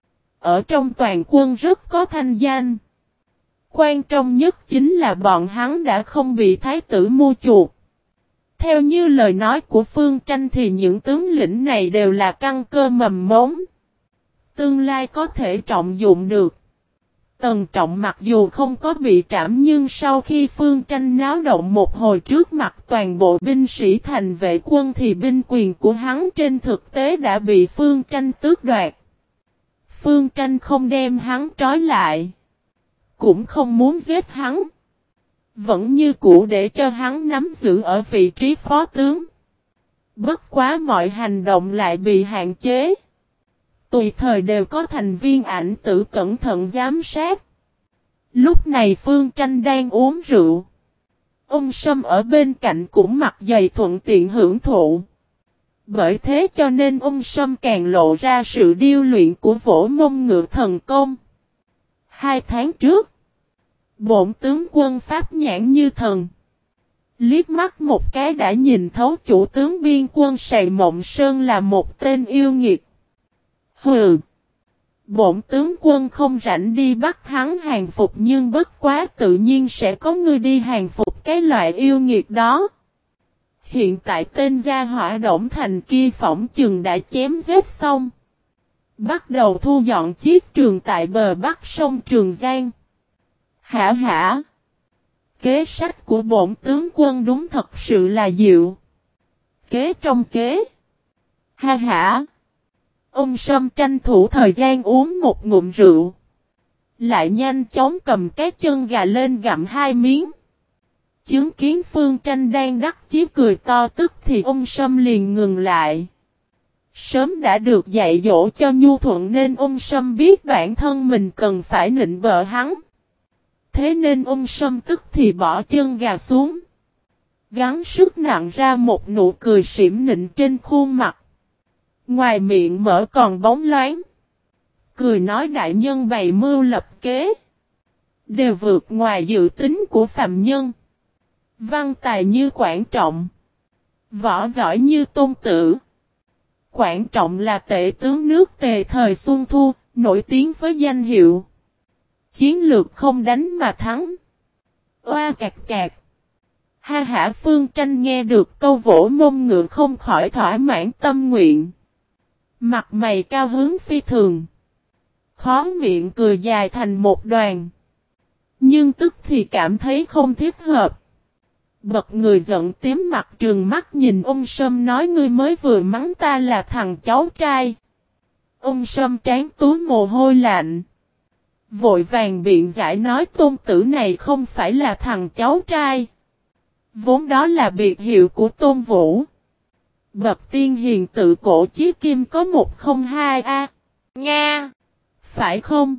Ở trong toàn quân rất có thanh danh. Quan trọng nhất chính là bọn hắn đã không bị thái tử mua chuộc. Theo như lời nói của Phương Tranh thì những tướng lĩnh này đều là căn cơ mầm mống. Tương lai có thể trọng dụng được. Tần Trọng mặc dù không có bị trảm nhưng sau khi Phương Tranh náo động một hồi trước mặt toàn bộ binh sĩ thành vệ quân thì binh quyền của hắn trên thực tế đã bị Phương Tranh tước đoạt. Phương Tranh không đem hắn trói lại. Cũng không muốn giết hắn. Vẫn như cũ để cho hắn nắm giữ ở vị trí phó tướng. Bất quá mọi hành động lại bị hạn chế. Tùy thời đều có thành viên ảnh tử cẩn thận giám sát. Lúc này Phương Tranh đang uống rượu. Ông Sâm ở bên cạnh cũng mặc giày thuận tiện hưởng thụ. Bởi thế cho nên ông Sâm càng lộ ra sự điêu luyện của vỗ mông ngựa thần công. 2 tháng trước, bổn tướng quân pháp nhãn như thần. Liếc mắt một cái đã nhìn thấu chủ tướng biên quân Sài Mộng Sơn là một tên yêu nghiệt. Hừ! Bổn tướng quân không rảnh đi bắt hắn hàng phục nhưng bất quá tự nhiên sẽ có người đi hàng phục cái loại yêu nghiệt đó. Hiện tại tên gia hỏa Đổng Thành kia phỏng chừng đã chém giết xong. Bắt đầu thu dọn chiếc trường tại bờ bắc sông Trường Giang. Hả hả! Kế sách của bổn tướng quân đúng thật sự là diệu. Kế trong kế. Ha hả! Ông Sâm tranh thủ thời gian uống một ngụm rượu. Lại nhanh chóng cầm cái chân gà lên gặm 2 miếng. Chứng kiến Phương Tranh đang đắc chí cười to tức thì ông Sâm liền ngừng lại. Sớm đã được dạy dỗ cho nhu thuận nên ông Sâm biết bản thân mình cần phải nịnh bợ hắn. Thế nên ông Sâm tức thì bỏ chân gà xuống. Gắng sức nặng ra một nụ cười xỉm nịnh trên khuôn mặt. Ngoài miệng mở còn bóng loáng. Cười nói đại nhân bày mưu lập kế. Đều vượt ngoài dự tính của phàm nhân. Văn tài như Quản Trọng. Võ giỏi như Tôn Tử. Quản Trọng là tể tướng nước Tề thời Xuân Thu, nổi tiếng với danh hiệu. Chiến lược không đánh mà thắng. Oa cạc cạc. Ha hả Phương Tranh nghe được câu vỗ mông ngựa không khỏi thỏa mãn tâm nguyện. Mặt mày cao hứng phi thường. Khó miệng cười dài thành một đoàn. Nhưng tức thì cảm thấy không thích hợp. Bật người giận tím mặt trừng mắt nhìn ông Sâm nói ngươi mới vừa mắng ta là thằng cháu trai. Ông Sâm trán túi mồ hôi lạnh. Vội vàng biện giải nói Tôn Tử này không phải là thằng cháu trai. Vốn đó là biệt hiệu của Tôn Vũ. Bậc tiên hiền tự cổ chí kim có 102A. Nga! Phải không?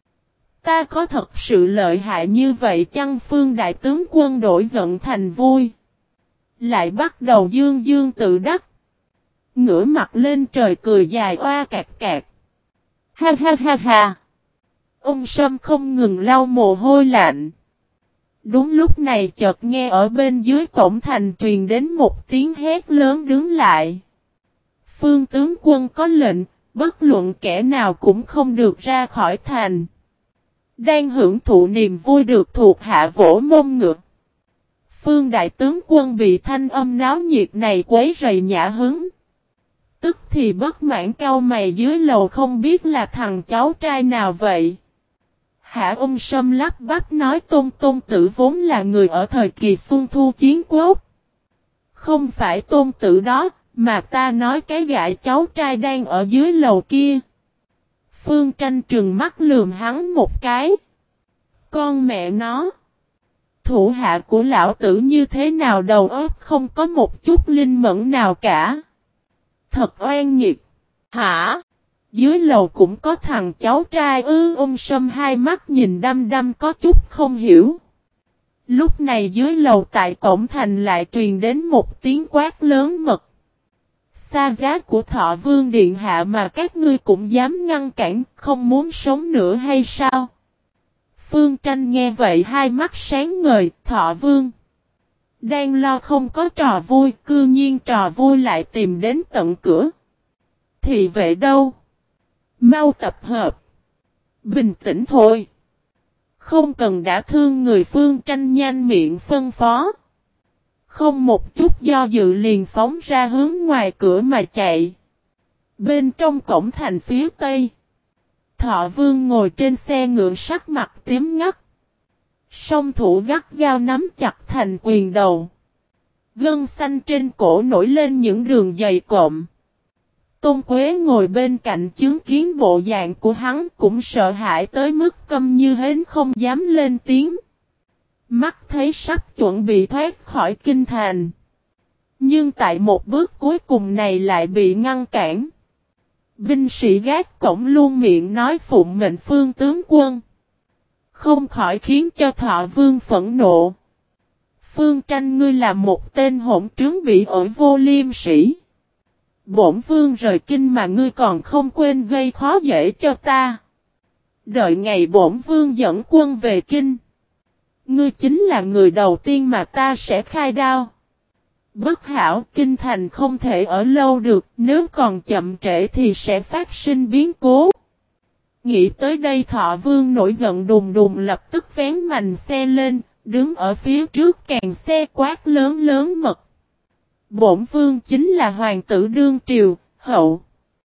Ta có thật sự lợi hại như vậy chăng? Phương đại tướng quân đổi giận thành vui. Lại bắt đầu dương dương tự đắc. Ngửa mặt lên trời cười dài oa cạc cạc. Ha ha ha ha! Ông Sâm không ngừng lau mồ hôi lạnh. Đúng lúc này chợt nghe ở bên dưới cổng thành truyền đến một tiếng hét lớn đứng lại. Phương tướng quân có lệnh, bất luận kẻ nào cũng không được ra khỏi thành. Đang hưởng thụ niềm vui được thuộc hạ vỗ mông ngựa. Phương đại tướng quân bị thanh âm náo nhiệt này quấy rầy nhã hứng. Tức thì bất mãn cau mày dưới lầu không biết là thằng cháu trai nào vậy. Hạ Ung Sâm lắp bắp nói Tôn Tôn Tử vốn là người ở thời kỳ xuân thu chiến quốc. Không phải Tôn Tử đó, mà ta nói cái gã cháu trai đang ở dưới lầu kia. Phương Tranh trừng mắt lườm hắn một cái. Con mẹ nó. Thủ hạ của lão tử như thế nào đầu óc không có một chút linh mẫn nào cả. Thật oan nghiệt. Hả? Dưới lầu cũng có thằng cháu trai Ung Sâm hai mắt nhìn đăm đăm có chút không hiểu. Lúc này dưới lầu tại cổng thành lại truyền đến một tiếng quát lớn mật. Xa giá của Thọ Vương Điện Hạ mà các ngươi cũng dám ngăn cản, không muốn sống nữa hay sao? Phương Tranh nghe vậy hai mắt sáng ngời, Thọ Vương. Đang lo không có trò vui, cư nhiên trò vui lại tìm đến tận cửa. Thị vệ đâu? Mau tập hợp. Bình tĩnh thôi. Không cần đã thương người. Phương Tranh nhanh miệng phân phó. Không một chút do dự liền phóng ra hướng ngoài cửa mà chạy. Bên trong cổng thành phía tây. Thọ Vương ngồi trên xe ngựa sắc mặt tím ngắt. Song thủ gắt gao nắm chặt thành quyền đầu. Gân xanh trên cổ nổi lên những đường dày cộm. Tôn Quế ngồi bên cạnh chứng kiến bộ dạng của hắn cũng sợ hãi tới mức câm như hến không dám lên tiếng. Mắt thấy sắp chuẩn bị thoát khỏi kinh thành. Nhưng tại một bước cuối cùng này lại bị ngăn cản. Binh sĩ gác cổng luôn miệng nói phụng mệnh Phương tướng quân. Không khỏi khiến cho Thọ Vương phẫn nộ. Phương Tranh ngươi là một tên hỗn trướng bị ổi vô liêm sĩ. Bổn vương rời kinh mà ngươi còn không quên gây khó dễ cho ta. Đợi ngày bổn vương dẫn quân về kinh. Ngươi chính là người đầu tiên mà ta sẽ khai đao. Bất hảo, kinh thành không thể ở lâu được, nếu còn chậm trễ thì sẽ phát sinh biến cố. Nghĩ tới đây Thọ Vương nổi giận đùng đùng lập tức vén mành xe lên, đứng ở phía trước càng xe quát lớn lớn mật. Bổn vương chính là hoàng tử đương triều, hậu.